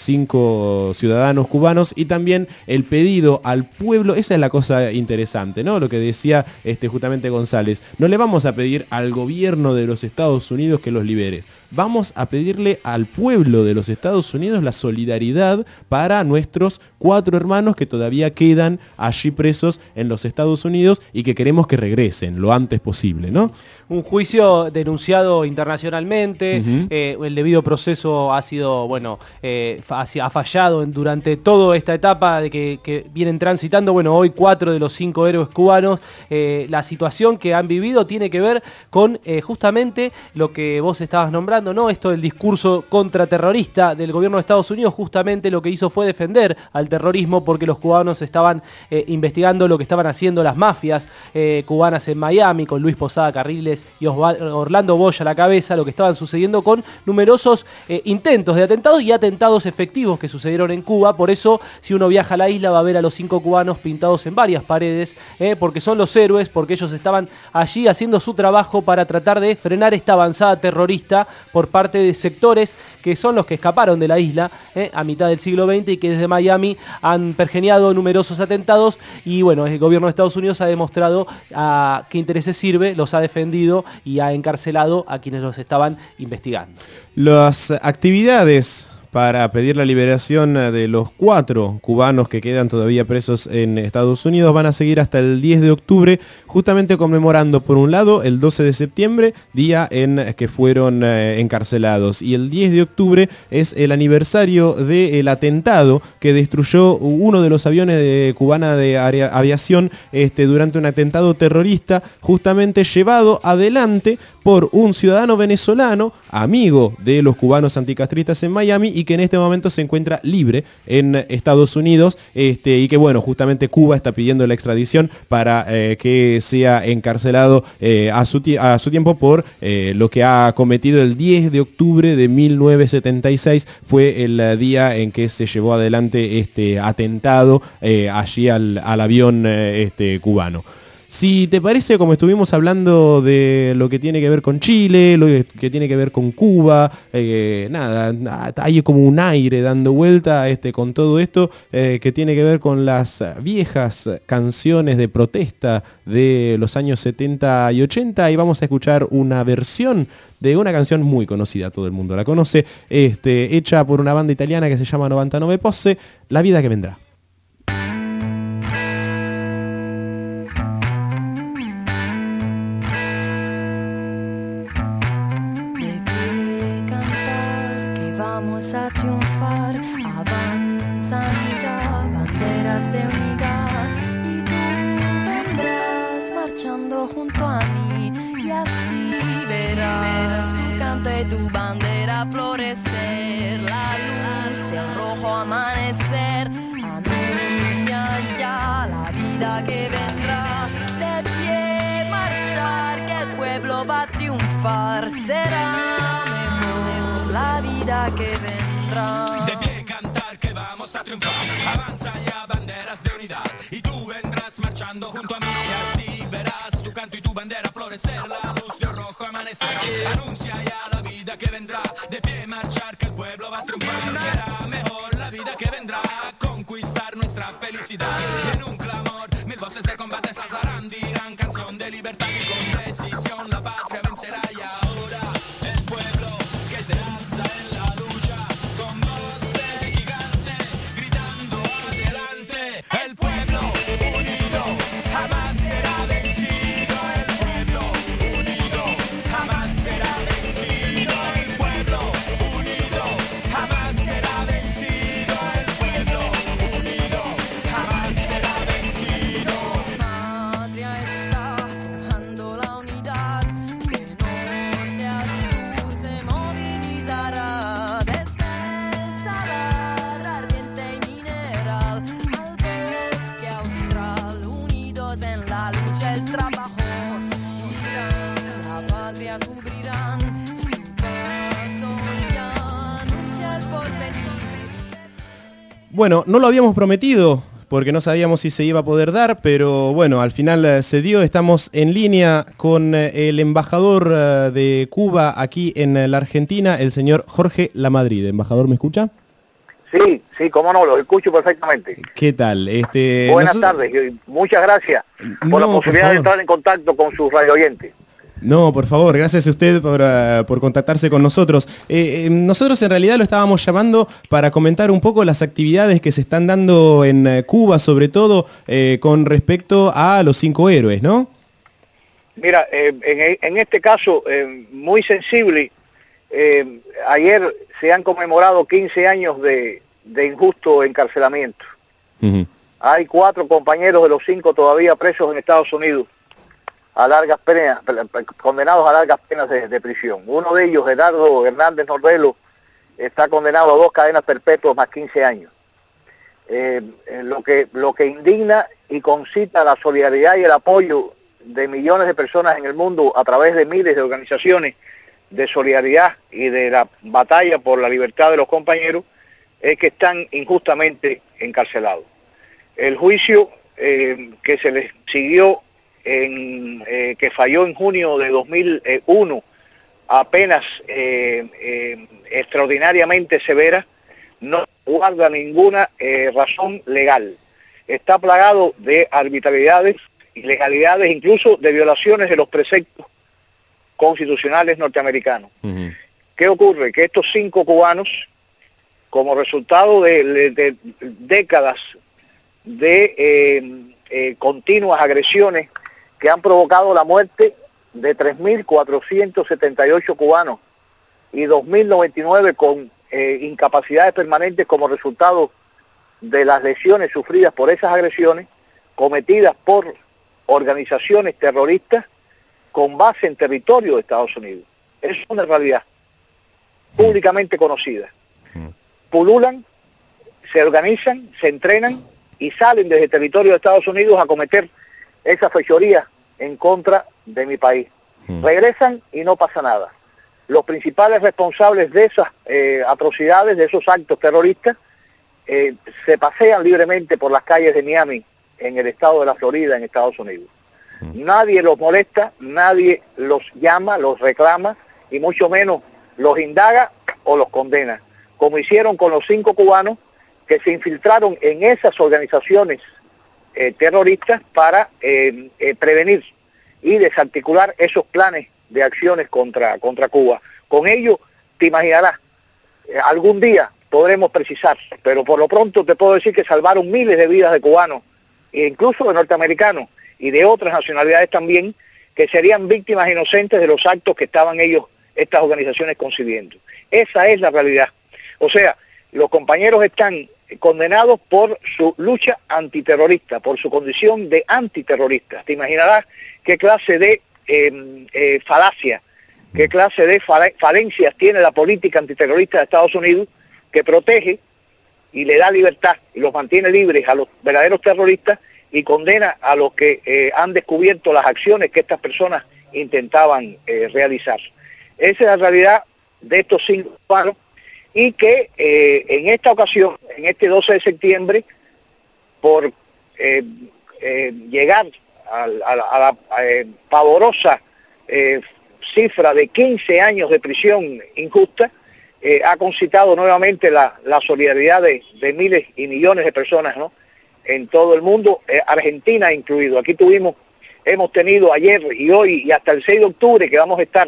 5 ciudadanos cubanos, y también el pedido al pueblo. Esa es la cosa interesante, ¿no? Lo que decía justamente González. No le vamos a pedir al gobierno de los Estados Unidos que los libere. Vamos a pedirle al pueblo de los Estados Unidos la solidaridad para nuestros 4 hermanos que todavía quedan allí presos en los Estados Unidos y que queremos que regresen lo antes posible, ¿no? Un juicio denunciado internacionalmente, el debido proceso ha sido, ha fallado durante toda esta etapa de que vienen transitando, hoy 4 de los 5 héroes cubanos. La situación que han vivido tiene que ver con justamente lo que vos estabas nombrando, ¿no? Esto del discurso contraterrorista del gobierno de Estados Unidos. Justamente lo que hizo fue defender al terrorismo, porque los cubanos estaban investigando lo que estaban haciendo las mafias cubanas en Miami, con Luis Posada Carriles y Orlando Boya a la cabeza, lo que estaban sucediendo con numerosos intentos de atentados y atentados efectivos que sucedieron en Cuba. Por eso, si uno viaja a la isla, va a ver a los 5 cubanos pintados en varias paredes, porque son los héroes, porque ellos estaban allí haciendo su trabajo para tratar de frenar esta avanzada terrorista por parte de sectores que son los que escaparon de la isla a mitad del siglo XX y que desde Miami han pergeñado numerosos atentados. Y el gobierno de Estados Unidos ha demostrado a qué intereses sirve, los ha defendido y ha encarcelado a quienes los estaban investigando. Las actividades para pedir la liberación de los 4 cubanos que quedan todavía presos en Estados Unidos van a seguir hasta el 10 de octubre, justamente conmemorando por un lado el 12 de septiembre, día en que fueron encarcelados, y el 10 de octubre es el aniversario del atentado que destruyó uno de los aviones de cubana de aviación durante un atentado terrorista, justamente llevado adelante por un ciudadano venezolano, amigo de los cubanos anticastristas en Miami, y que en este momento se encuentra libre en Estados Unidos, y que justamente Cuba está pidiendo la extradición para que sea encarcelado a su tiempo por lo que ha cometido. El 10 de octubre de 1976 fue el día en que se llevó adelante este atentado allí al avión cubano. Si te parece, como estuvimos hablando de lo que tiene que ver con Chile, lo que tiene que ver con Cuba, hay como un aire dando vuelta con todo esto que tiene que ver con las viejas canciones de protesta de los años 70 y 80, y vamos a escuchar una versión de una canción muy conocida, todo el mundo la conoce, hecha por una banda italiana que se llama 99 Posse, La vida que vendrá. junto a mí y así verás tu canto y tu bandera florecer, la luz del rojo amanecer anuncia ya la vida que vendrá. De pie marchar, que el pueblo va a triunfar, será mejor la vida que vendrá. De pie cantar que vamos a triunfar, avanza ya banderas de unidad y tú vendrás marchando junto a mí y así verás tu canto y tu bandera florecer, la luz de rojo amanecer anuncia ya la vida que vendrá. De pie marchar que el pueblo va a triunfar, será mejor la vida que vendrá, conquistar nuestra felicidad y en un clamor mil voces de combate se alzarán, dirán canción de libertad y con decisión la patria vencerá. Y ahora el pueblo que se alza en la lucha con voz de gigante gritando adelante, el pueblo unido jamás será vencido, el pueblo unido jamás será vencido, el pueblo unido jamás será vencido, el pueblo unido jamás será vencido. Patria está forjando la unidad, de norte a sur se movilizará, desde el salar ardiente y mineral al bosque austral, unidos en la lucha el trabajo, irán, la patria cubrirán, su paso ya anuncia el porvenir. Bueno, no lo habíamos prometido porque no sabíamos si se iba a poder dar, pero bueno, al final se dio. Estamos en línea con el embajador de Cuba aquí en la Argentina, el señor Jorge Lamadrid. Embajador, ¿me escucha? Sí, sí, cómo no, lo escucho perfectamente. ¿Qué tal? Buenas tardes y muchas gracias por la posibilidad de entrar en contacto con sus radio oyentes. No, por favor, gracias a usted por contactarse con nosotros. Nosotros en realidad lo estábamos llamando para comentar un poco las actividades que se están dando en Cuba, sobre todo con respecto a los 5 héroes, ¿no? Mira, en este caso, muy sensible, ayer se han conmemorado 15 años de injusto encarcelamiento. Hay 4 compañeros de los 5 todavía presos en Estados Unidos, a largas penas, condenados a largas penas de prisión. Uno de ellos, Gerardo Hernández Norvelo, está condenado a 2 cadenas perpetuas más 15 años. Lo que indigna y concita la solidaridad y el apoyo de millones de personas en el mundo a través de miles de organizaciones de solidaridad y de la batalla por la libertad de los compañeros, es que están injustamente encarcelados. El juicio que se les siguió que falló en junio de 2001, apenas extraordinariamente severa, no guarda ninguna razón legal. Está plagado de arbitrariedades, ilegalidades, incluso de violaciones de los preceptos constitucionales norteamericanos. ¿Qué ocurre? Que estos 5 cubanos, como resultado de décadas de continuas agresiones que han provocado la muerte de 3.478 cubanos y 2.099 con incapacidades permanentes como resultado de las lesiones sufridas por esas agresiones cometidas por organizaciones terroristas con base en territorio de Estados Unidos. Es una realidad públicamente conocida. Pululan, se organizan, se entrenan y salen desde el territorio de Estados Unidos a cometer esa fechoría en contra de mi país. Regresan y no pasa nada. Los principales responsables de esas atrocidades, de esos actos terroristas, se pasean libremente por las calles de Miami, en el estado de la Florida, en Estados Unidos. Nadie los molesta, nadie los llama, los reclama, y mucho menos los indaga o los condena, como hicieron con los 5 cubanos que se infiltraron en esas organizaciones terroristas para prevenir y desarticular esos planes de acciones contra Cuba. Con ello, te imaginarás, algún día podremos precisar, pero por lo pronto te puedo decir que salvaron miles de vidas de cubanos, e incluso de norteamericanos y de otras nacionalidades también, que serían víctimas inocentes de los actos que estaban estas organizaciones concibiendo. Esa es la realidad. O sea, los compañeros están condenados por su lucha antiterrorista, por su condición de antiterrorista. Te imaginarás qué clase de falacia, qué clase de falencias tiene la política antiterrorista de Estados Unidos, que protege y le da libertad y los mantiene libres a los verdaderos terroristas y condena a los que han descubierto las acciones que estas personas intentaban realizar. Esa es la realidad de estos 5 cubanos, y que en esta ocasión, en este 12 de septiembre, por llegar a la pavorosa cifra de 15 años de prisión injusta, ha concitado nuevamente la solidaridad de miles y millones de personas, ¿no?, en todo el mundo, Argentina incluido. Aquí hemos tenido ayer y hoy y hasta el 6 de octubre que vamos a estar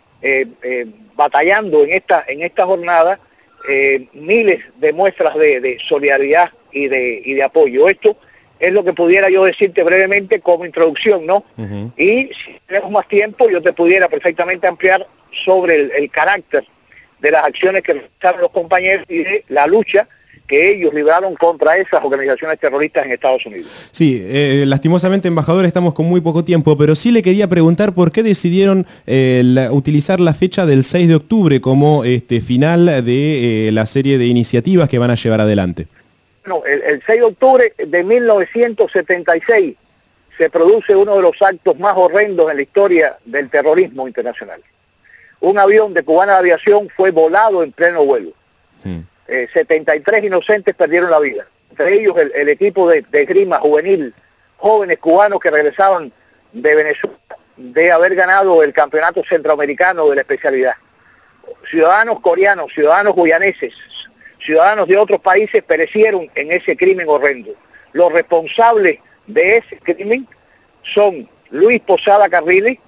batallando en esta jornada, miles de muestras de solidaridad y de apoyo. Esto es lo que pudiera yo decirte brevemente como introducción, ¿no? Uh-huh. Y si tenemos más tiempo, yo te pudiera perfectamente ampliar sobre el carácter de las acciones que realizaron los compañeros y de la lucha que ellos libraron contra esas organizaciones terroristas en Estados Unidos. Sí, lastimosamente, embajador, estamos con muy poco tiempo, pero sí le quería preguntar por qué decidieron utilizar la fecha del 6 de octubre como final de la serie de iniciativas que van a llevar adelante. Bueno, el 6 de octubre de 1976 se produce uno de los actos más horrendos en la historia del terrorismo internacional. Un avión de Cubana Aviación fue volado en pleno vuelo. 73 inocentes perdieron la vida, entre ellos el equipo de esgrima juvenil, jóvenes cubanos que regresaban de Venezuela de haber ganado el campeonato centroamericano de la especialidad. Ciudadanos coreanos, ciudadanos guyaneses, ciudadanos de otros países perecieron en ese crimen horrendo. Los responsables de ese crimen son Luis Posada Carriles,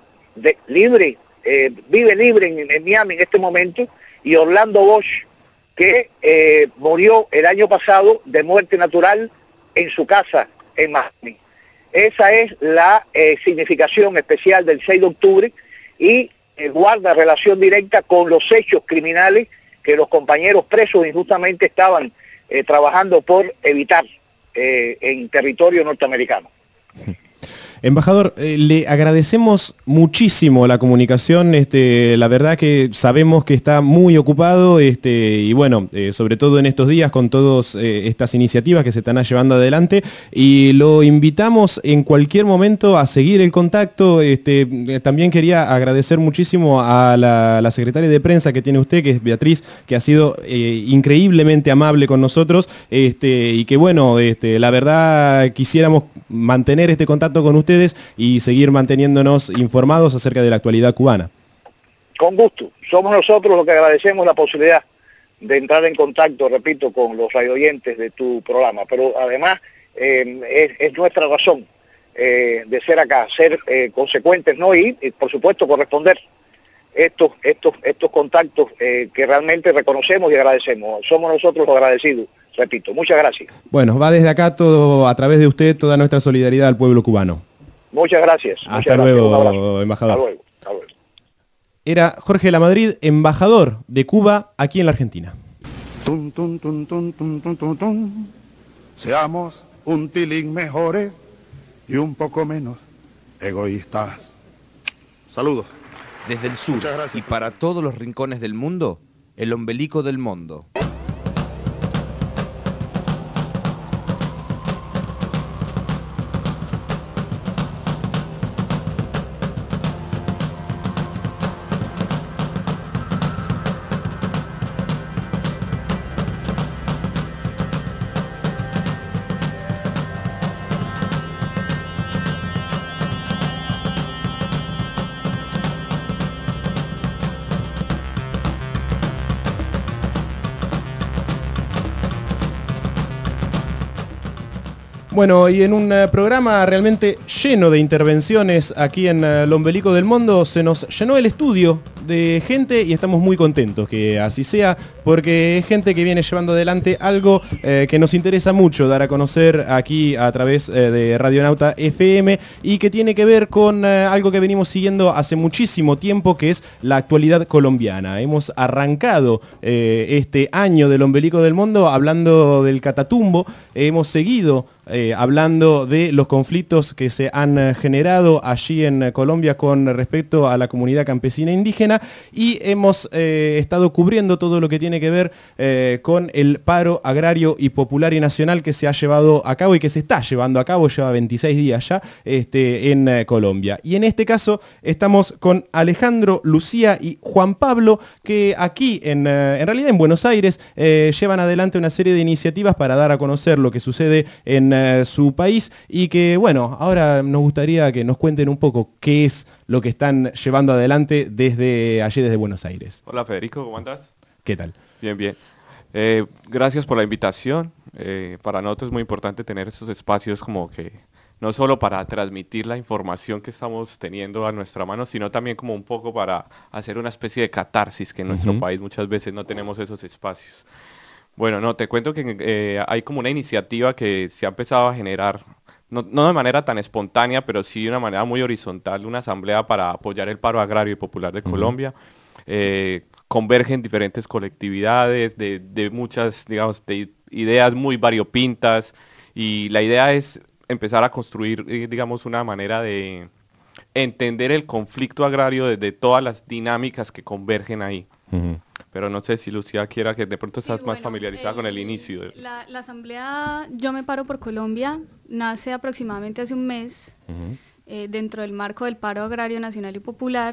vive libre en Miami en este momento, y Orlando Bosch, que murió el año pasado de muerte natural en su casa en Miami. Esa es la significación especial del 6 de octubre y guarda relación directa con los hechos criminales que los compañeros presos injustamente estaban trabajando por evitar en territorio norteamericano. Embajador, le agradecemos muchísimo la comunicación, la verdad que sabemos que está muy ocupado y bueno, sobre todo en estos días con todas estas iniciativas que se están llevando adelante, y lo invitamos en cualquier momento a seguir el contacto. También quería agradecer muchísimo a la secretaria de prensa que tiene usted, que es Beatriz, que ha sido increíblemente amable con nosotros, y que bueno, la verdad quisiéramos mantener este contacto con ustedes y seguir manteniéndonos informados acerca de la actualidad cubana. Con gusto. Somos nosotros los que agradecemos la posibilidad de entrar en contacto, repito, con los radioyentes de tu programa, pero además es nuestra razón de ser acá, ser consecuentes, ¿no? Y por supuesto corresponder estos contactos que realmente reconocemos y agradecemos. Somos nosotros los agradecidos, repito. Muchas gracias. Bueno, va desde acá todo, a través de usted, toda nuestra solidaridad al pueblo cubano. Muchas gracias. Hasta luego, embajador. Hasta luego. Hasta luego. Era Jorge Lamadrid, embajador de Cuba aquí en la Argentina. Tum, tum, tum, tum, tum, tum, tum, tum. Seamos un tilín mejores y un poco menos egoístas. Saludos. Desde el sur y para todos los rincones del mundo, el ombelico del mundo. Bueno, y en un programa realmente lleno de intervenciones aquí en el Ombelico del Mundo, se nos llenó el estudio de gente y estamos muy contentos que así sea, porque es gente que viene llevando adelante algo que nos interesa mucho dar a conocer aquí a través de Radionauta FM y que tiene que ver con algo que venimos siguiendo hace muchísimo tiempo, que es la actualidad colombiana. Hemos arrancado este año del Ombelico del Mundo hablando del Catatumbo, hemos seguido hablando de los conflictos que se han generado allí en Colombia con respecto a la comunidad campesina indígena y hemos estado cubriendo todo lo que tiene que ver con el paro agrario y popular y nacional que se ha llevado a cabo y que se está llevando a cabo, lleva 26 días ya en Colombia. Y en este caso estamos con Alejandro, Lucía y Juan Pablo, que aquí en realidad en Buenos Aires llevan adelante una serie de iniciativas para dar a conocer lo que sucede en su país y que, bueno, ahora nos gustaría que nos cuenten un poco qué es lo que están llevando adelante desde allí, desde Buenos Aires. Hola Federico, ¿cómo andas? ¿Qué tal? Bien, bien. Gracias por la invitación. Para nosotros es muy importante tener estos espacios como que no solo para transmitir la información que estamos teniendo a nuestra mano, sino también como un poco para hacer una especie de catarsis que en nuestro país muchas veces no tenemos esos espacios. Bueno, no, te cuento que hay como una iniciativa que se ha empezado a generar, no de manera tan espontánea, pero sí de una manera muy horizontal, una asamblea para apoyar el paro agrario y popular de Colombia. Convergen diferentes colectividades de muchas, digamos, de ideas muy variopintas y la idea es empezar a construir, digamos, una manera de entender el conflicto agrario desde todas las dinámicas que convergen ahí. Pero no sé si Lucía quiera que de pronto estás más familiarizada con el inicio. La asamblea Yo Me Paro por Colombia nace aproximadamente hace un mes dentro del marco del paro agrario nacional y popular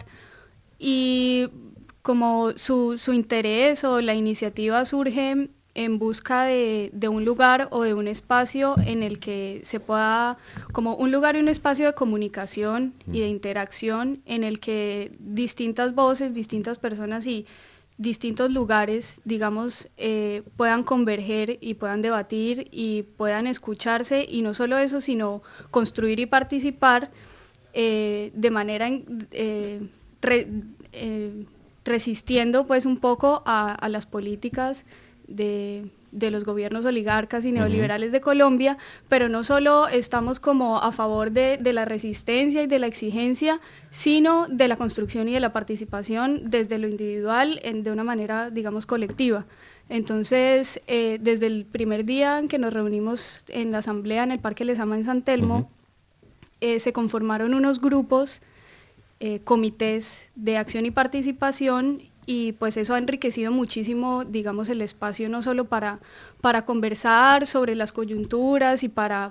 y como su interés o la iniciativa surge en busca de un lugar o de un espacio en el que se pueda, como un lugar y un espacio de comunicación y de interacción en el que distintas voces, distintas personas y distintos lugares, digamos, puedan converger y puedan debatir y puedan escucharse y no solo eso, sino construir y participar de manera resistiendo pues un poco a las políticas de los gobiernos oligarcas y neoliberales de Colombia, pero no solo estamos como a favor de la resistencia y de la exigencia, sino de la construcción y de la participación desde lo individual de una manera, digamos, colectiva. Entonces, desde el primer día en que nos reunimos en la asamblea en el Parque Lesama en San Telmo, se conformaron unos grupos, comités de acción y participación, y pues eso ha enriquecido muchísimo, digamos, el espacio no solo para conversar sobre las coyunturas y para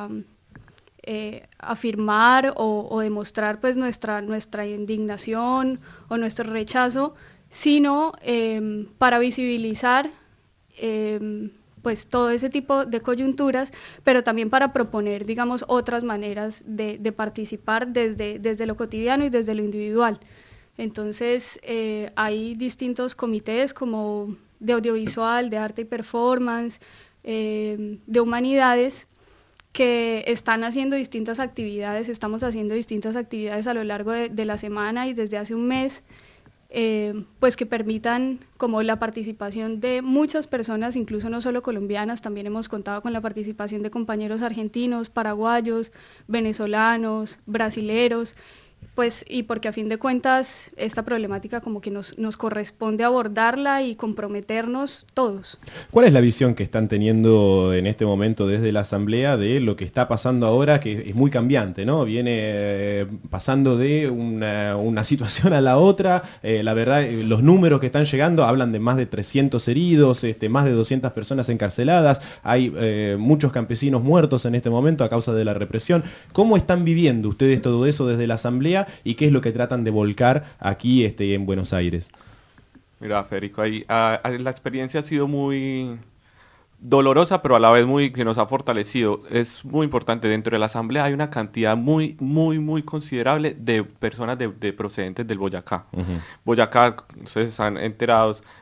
afirmar o demostrar pues nuestra indignación o nuestro rechazo, sino para visibilizar pues todo ese tipo de coyunturas, pero también para proponer, digamos, otras maneras de participar desde lo cotidiano y desde lo individual. Entonces, hay distintos comités como de audiovisual, de arte y performance, de humanidades, que están haciendo distintas actividades, estamos haciendo distintas actividades a lo largo de la semana y desde hace un mes, pues que permitan como la participación de muchas personas, incluso no solo colombianas, también hemos contado con la participación de compañeros argentinos, paraguayos, venezolanos, brasileros, pues y porque a fin de cuentas esta problemática como que nos corresponde abordarla y comprometernos todos. ¿Cuál es la visión que están teniendo en este momento desde la Asamblea de lo que está pasando ahora, que es muy cambiante, ¿no? Viene pasando de una situación a la otra, la verdad los números que están llegando hablan de más de 300 heridos, más de 200 personas encarceladas, hay muchos campesinos muertos en este momento a causa de la represión. ¿Cómo están viviendo ustedes todo eso desde la Asamblea y qué es lo que tratan de volcar aquí en Buenos Aires? Mira, Federico, la experiencia ha sido muy dolorosa, pero a la vez que nos ha fortalecido. Es muy importante, dentro de la asamblea hay una cantidad muy considerable de personas de procedentes del Boyacá. Boyacá, ustedes están enterados,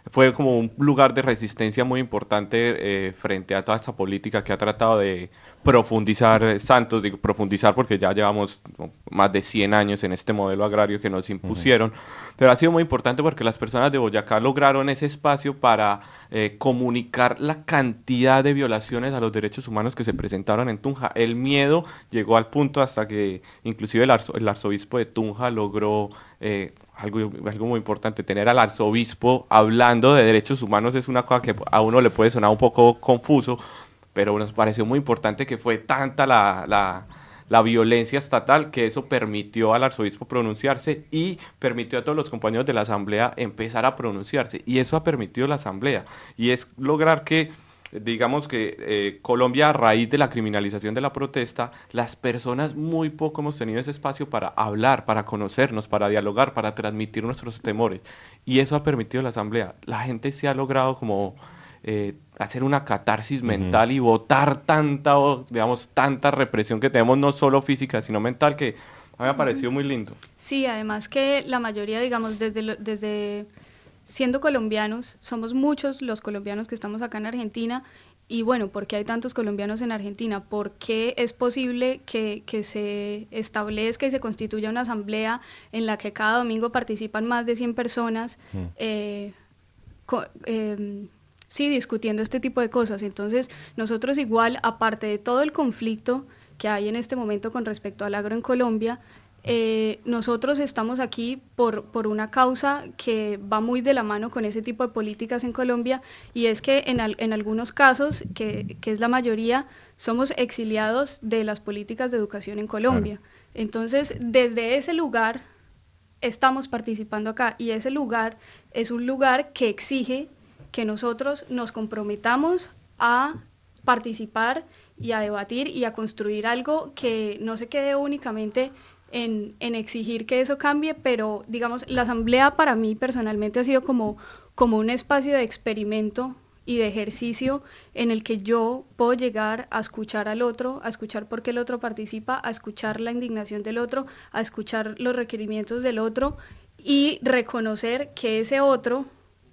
fue como un lugar de resistencia muy importante frente a toda esta política que ha tratado de profundizar, Santos, digo profundizar porque ya llevamos más de 100 años en este modelo agrario que nos impusieron, pero ha sido muy importante porque las personas de Boyacá lograron ese espacio para comunicar la cantidad de violaciones a los derechos humanos que se presentaron en Tunja. El miedo llegó al punto hasta que inclusive el arzobispo de Tunja logró algo muy importante, tener al arzobispo hablando de derechos humanos es una cosa que a uno le puede sonar un poco confuso, pero nos pareció muy importante que fue tanta la violencia estatal que eso permitió al arzobispo pronunciarse y permitió a todos los compañeros de la asamblea empezar a pronunciarse, y eso ha permitido la asamblea, y es lograr que digamos que Colombia, a raíz de la criminalización de la protesta, las personas muy poco hemos tenido ese espacio para hablar, para conocernos, para dialogar, para transmitir nuestros temores, y eso ha permitido la asamblea. La gente se ha logrado como hacer una catarsis mental y botar tanta represión que tenemos, no solo física, sino mental, que a mí me ha parecido muy lindo. Sí, además que la mayoría, digamos, desde siendo colombianos, somos muchos los colombianos que estamos acá en Argentina, y bueno, ¿por qué hay tantos colombianos en Argentina? ¿Por qué es posible que se establezca y se constituya una asamblea en la que cada domingo participan más de 100 personas? Sí, discutiendo este tipo de cosas. Entonces, nosotros igual, aparte de todo el conflicto que hay en este momento con respecto al agro en Colombia, nosotros estamos aquí por una causa que va muy de la mano con ese tipo de políticas en Colombia, y es que en algunos casos, que es la mayoría, somos exiliados de las políticas de educación en Colombia. Claro. Entonces, desde ese lugar estamos participando acá, y ese lugar es un lugar que exige que nosotros nos comprometamos a participar y a debatir y a construir algo que no se quede únicamente en exigir que eso cambie, pero digamos, la asamblea para mí personalmente ha sido como un espacio de experimento y de ejercicio en el que yo puedo llegar a escuchar al otro, a escuchar por qué el otro participa, a escuchar la indignación del otro, a escuchar los requerimientos del otro y reconocer que ese otro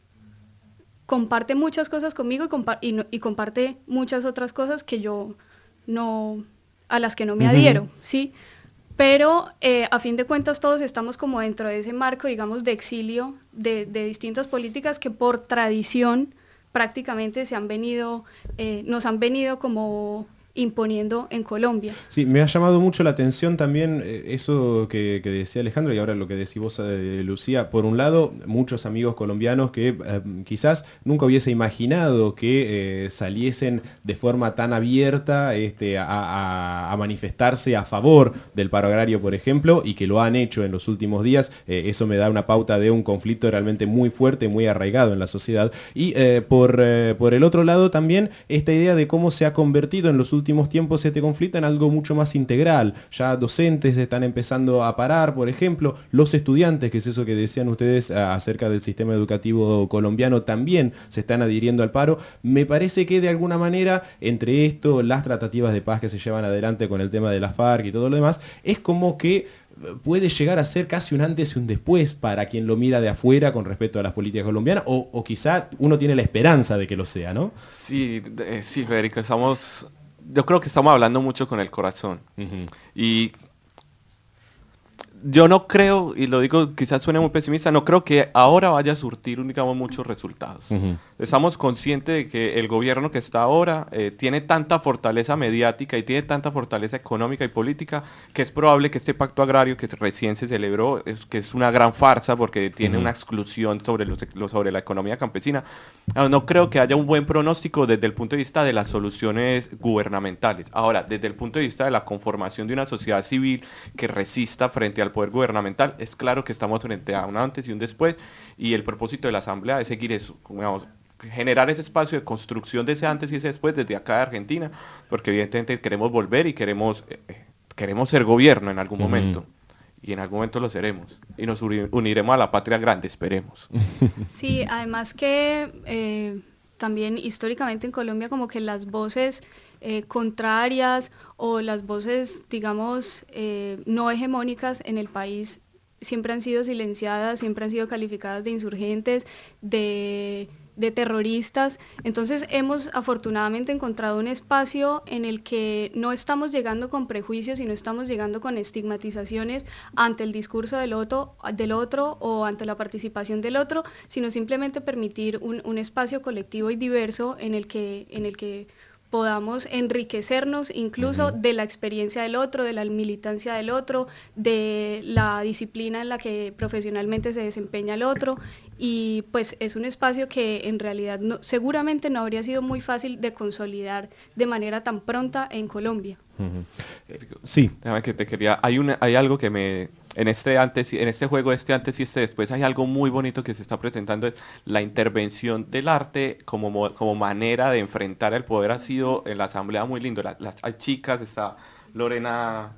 comparte muchas cosas conmigo y comparte muchas otras cosas que yo no, a las que no me adhiero, ¿sí? Pero a fin de cuentas todos estamos como dentro de ese marco, digamos, de exilio de distintas políticas que por tradición prácticamente nos han venido como imponiendo en Colombia. Sí, me ha llamado mucho la atención también eso que decía Alejandro, y ahora lo que decís vos, Lucía. Por un lado, muchos amigos colombianos que quizás nunca hubiese imaginado que saliesen de forma tan abierta a manifestarse a favor del paro agrario, por ejemplo, y que lo han hecho en los últimos días. Eso me da una pauta de un conflicto realmente muy fuerte, muy arraigado en la sociedad. Y por el otro lado también esta idea de cómo se ha convertido en los últimos tiempos este conflicto en algo mucho más integral. Ya docentes están empezando a parar, por ejemplo, los estudiantes, que es eso que decían ustedes acerca del sistema educativo colombiano, también se están adhiriendo al paro. Me parece que de alguna manera, entre esto, las tratativas de paz que se llevan adelante con el tema de la FARC y todo lo demás, es como que puede llegar a ser casi un antes y un después para quien lo mira de afuera con respecto a las políticas colombianas, o quizá uno tiene la esperanza de que lo sea, ¿no? Sí, Federico, yo creo que estamos hablando mucho con el corazón. Y yo no creo, y lo digo, quizás suene muy pesimista, no creo que ahora vaya a surtir, digamos, muchos resultados. Estamos conscientes de que el gobierno que está ahora tiene tanta fortaleza mediática y tiene tanta fortaleza económica y política que es probable que este pacto agrario que recién se celebró, que es una gran farsa porque tiene una exclusión sobre la economía campesina. No creo que haya un buen pronóstico desde el punto de vista de las soluciones gubernamentales. Ahora, desde el punto de vista de la conformación de una sociedad civil que resista frente al poder gubernamental, es claro que estamos frente a un antes y un después, y el propósito de la asamblea es seguir eso, digamos, generar ese espacio de construcción de ese antes y ese después desde acá de Argentina, porque evidentemente queremos volver y queremos ser gobierno en algún momento, y en algún momento lo seremos, y nos uniremos a la patria grande, esperemos. Sí, además que también históricamente en Colombia como que las voces contrarias o las voces, digamos, no hegemónicas en el país siempre han sido silenciadas, siempre han sido calificadas de insurgentes, de terroristas. Entonces hemos afortunadamente encontrado un espacio en el que no estamos llegando con prejuicios, sino estamos llegando con estigmatizaciones ante el discurso del otro o ante la participación del otro, sino simplemente permitir un espacio colectivo y diverso en el que podamos enriquecernos incluso de la experiencia del otro, de la militancia del otro, de la disciplina en la que profesionalmente se desempeña el otro, y pues es un espacio que en realidad seguramente no habría sido muy fácil de consolidar de manera tan pronta en Colombia. Sí. Déjame que te quería, hay algo que me... En este juego, este antes y este después, hay algo muy bonito que se está presentando, es la intervención del arte como manera de enfrentar el poder. Ha sido en la asamblea muy lindo. Hay chicas, está Lorena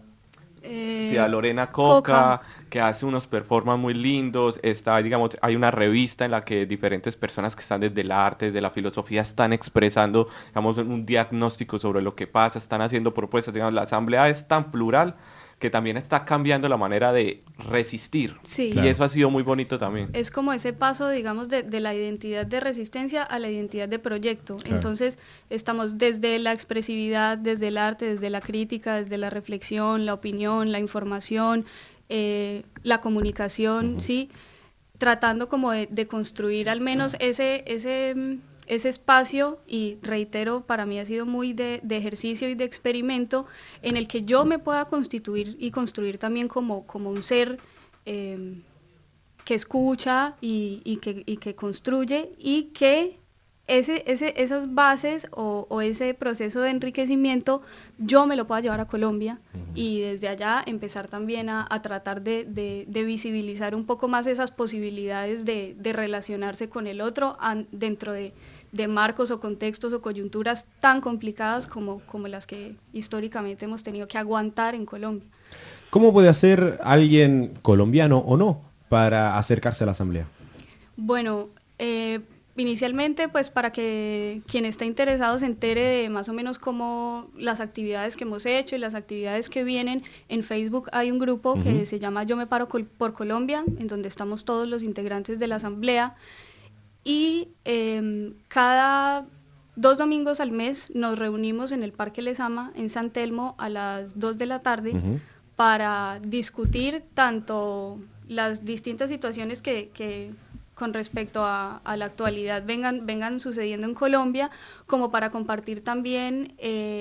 Coca, que hace unos performances muy lindos. Hay una revista en la que diferentes personas que están desde el arte, desde la filosofía, están expresando, un diagnóstico sobre lo que pasa, están haciendo propuestas. La asamblea es tan plural que también está cambiando la manera de resistir. Sí. Y eso ha sido muy bonito también. Es como ese paso, digamos, de la identidad de resistencia a la identidad de proyecto. Claro. Entonces, estamos desde la expresividad, desde el arte, desde la crítica, desde la reflexión, la opinión, la información, la comunicación, ¿sí? Tratando como de construir al menos ese espacio, y reitero, para mí ha sido muy de ejercicio y de experimento, en el que yo me pueda constituir y construir también como un ser que escucha y que construye, y que esas bases o ese proceso de enriquecimiento yo me lo pueda llevar a Colombia, y desde allá empezar también a tratar de visibilizar un poco más esas posibilidades de relacionarse con el otro dentro de marcos o contextos o coyunturas tan complicadas como las que históricamente hemos tenido que aguantar en Colombia. ¿Cómo puede hacer alguien colombiano o no para acercarse a la asamblea? Bueno, inicialmente, pues para que quien está interesado se entere de más o menos cómo las actividades que hemos hecho y las actividades que vienen, en Facebook hay un grupo que se llama Yo me paro por Colombia, en donde estamos todos los integrantes de la asamblea, y cada 2 domingos al mes nos reunimos en el Parque Lezama, en San Telmo, a las 2 de la tarde, para discutir tanto las distintas situaciones que con respecto a la actualidad vengan sucediendo en Colombia, como para compartir también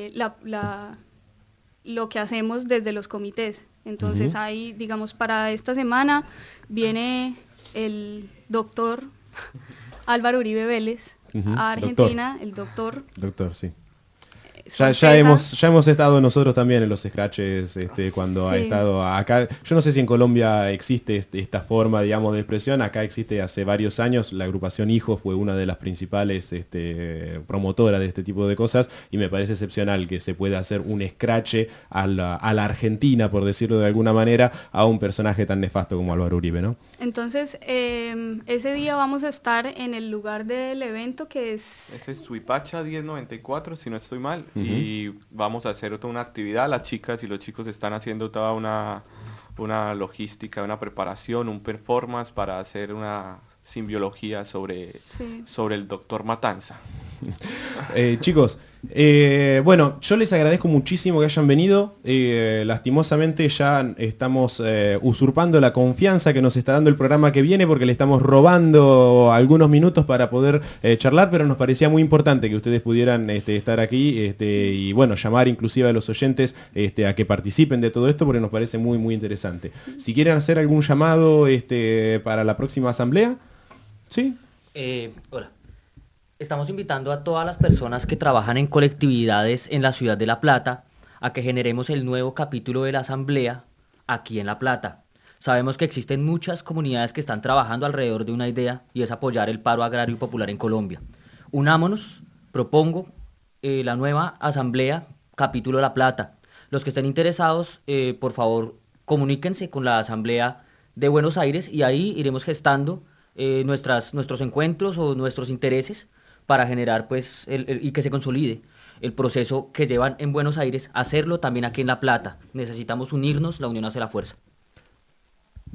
lo que hacemos desde los comités. Entonces hay, digamos, para esta semana viene el doctor Álvaro Uribe Vélez a Argentina, el doctor. Doctor, sí. Ya hemos estado nosotros también en los scratches cuando ha estado acá. Yo no sé si en Colombia existe esta forma, digamos, de expresión. Acá existe hace varios años. La agrupación Hijo fue una de las principales promotoras de este tipo de cosas, y me parece excepcional que se pueda hacer un scratch a la Argentina, por decirlo de alguna manera, a un personaje tan nefasto como Álvaro Uribe, ¿no? Entonces, ese día vamos a estar en el lugar del evento, que es... Ese es Suipacha 1094, si no estoy mal. Y vamos a hacer una actividad. Las chicas y los chicos están haciendo toda una logística, una preparación, un performance para hacer una simbiología sobre el doctor Matanza. Chicos, bueno, yo les agradezco muchísimo que hayan venido. Lastimosamente ya estamos usurpando la confianza que nos está dando el programa que viene, porque le estamos robando algunos minutos para poder charlar, pero nos parecía muy importante que ustedes pudieran estar aquí y bueno, llamar inclusive a los oyentes a que participen de todo esto, porque nos parece muy muy interesante. Si quieren hacer algún llamado para la próxima asamblea. ¿Sí? Hola. Estamos invitando a todas las personas que trabajan en colectividades en la ciudad de La Plata a que generemos el nuevo capítulo de la asamblea aquí en La Plata. Sabemos que existen muchas comunidades que están trabajando alrededor de una idea, y es apoyar el paro agrario y popular en Colombia. Unámonos, propongo la nueva asamblea capítulo La Plata. Los que estén interesados, por favor, comuníquense con la asamblea de Buenos Aires, y ahí iremos gestando nuestros encuentros o nuestros intereses para generar pues y que se consolide el proceso que llevan en Buenos Aires, hacerlo también aquí en La Plata. Necesitamos unirnos, la unión hace la fuerza. Bueno,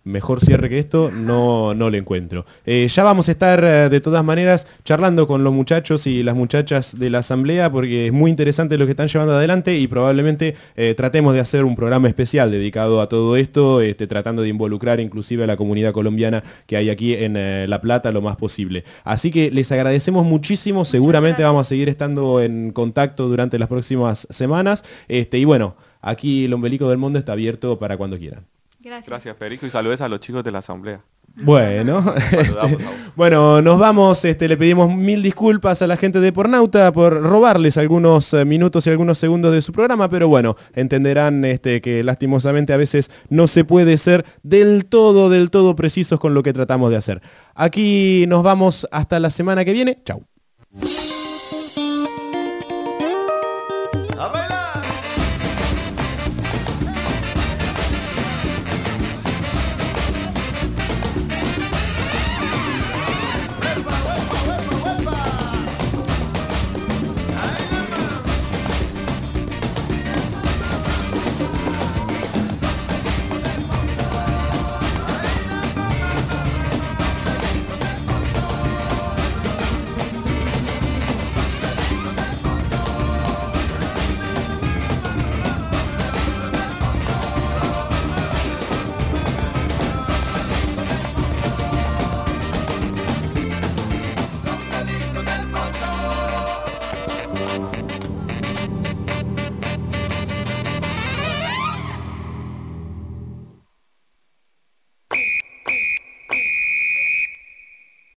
mejor cierre que esto no le encuentro. Ya vamos a estar de todas maneras charlando con los muchachos y las muchachas de la asamblea, porque es muy interesante lo que están llevando adelante y probablemente tratemos de hacer un programa especial dedicado a todo esto, tratando de involucrar inclusive a la comunidad colombiana que hay aquí en La Plata lo más posible. Así que les agradecemos muchísimo, seguramente vamos a seguir estando en contacto durante las próximas semanas, y bueno, aquí el Ombelico del Mundo está abierto para cuando quieran. Gracias, Federico, y saludos a los chicos de la asamblea. Bueno, bueno, nos vamos, le pedimos mil disculpas a la gente de Pornauta por robarles algunos minutos y algunos segundos de su programa, pero bueno, entenderán que lastimosamente a veces no se puede ser del todo precisos con lo que tratamos de hacer. Aquí nos vamos hasta la semana que viene. Chau.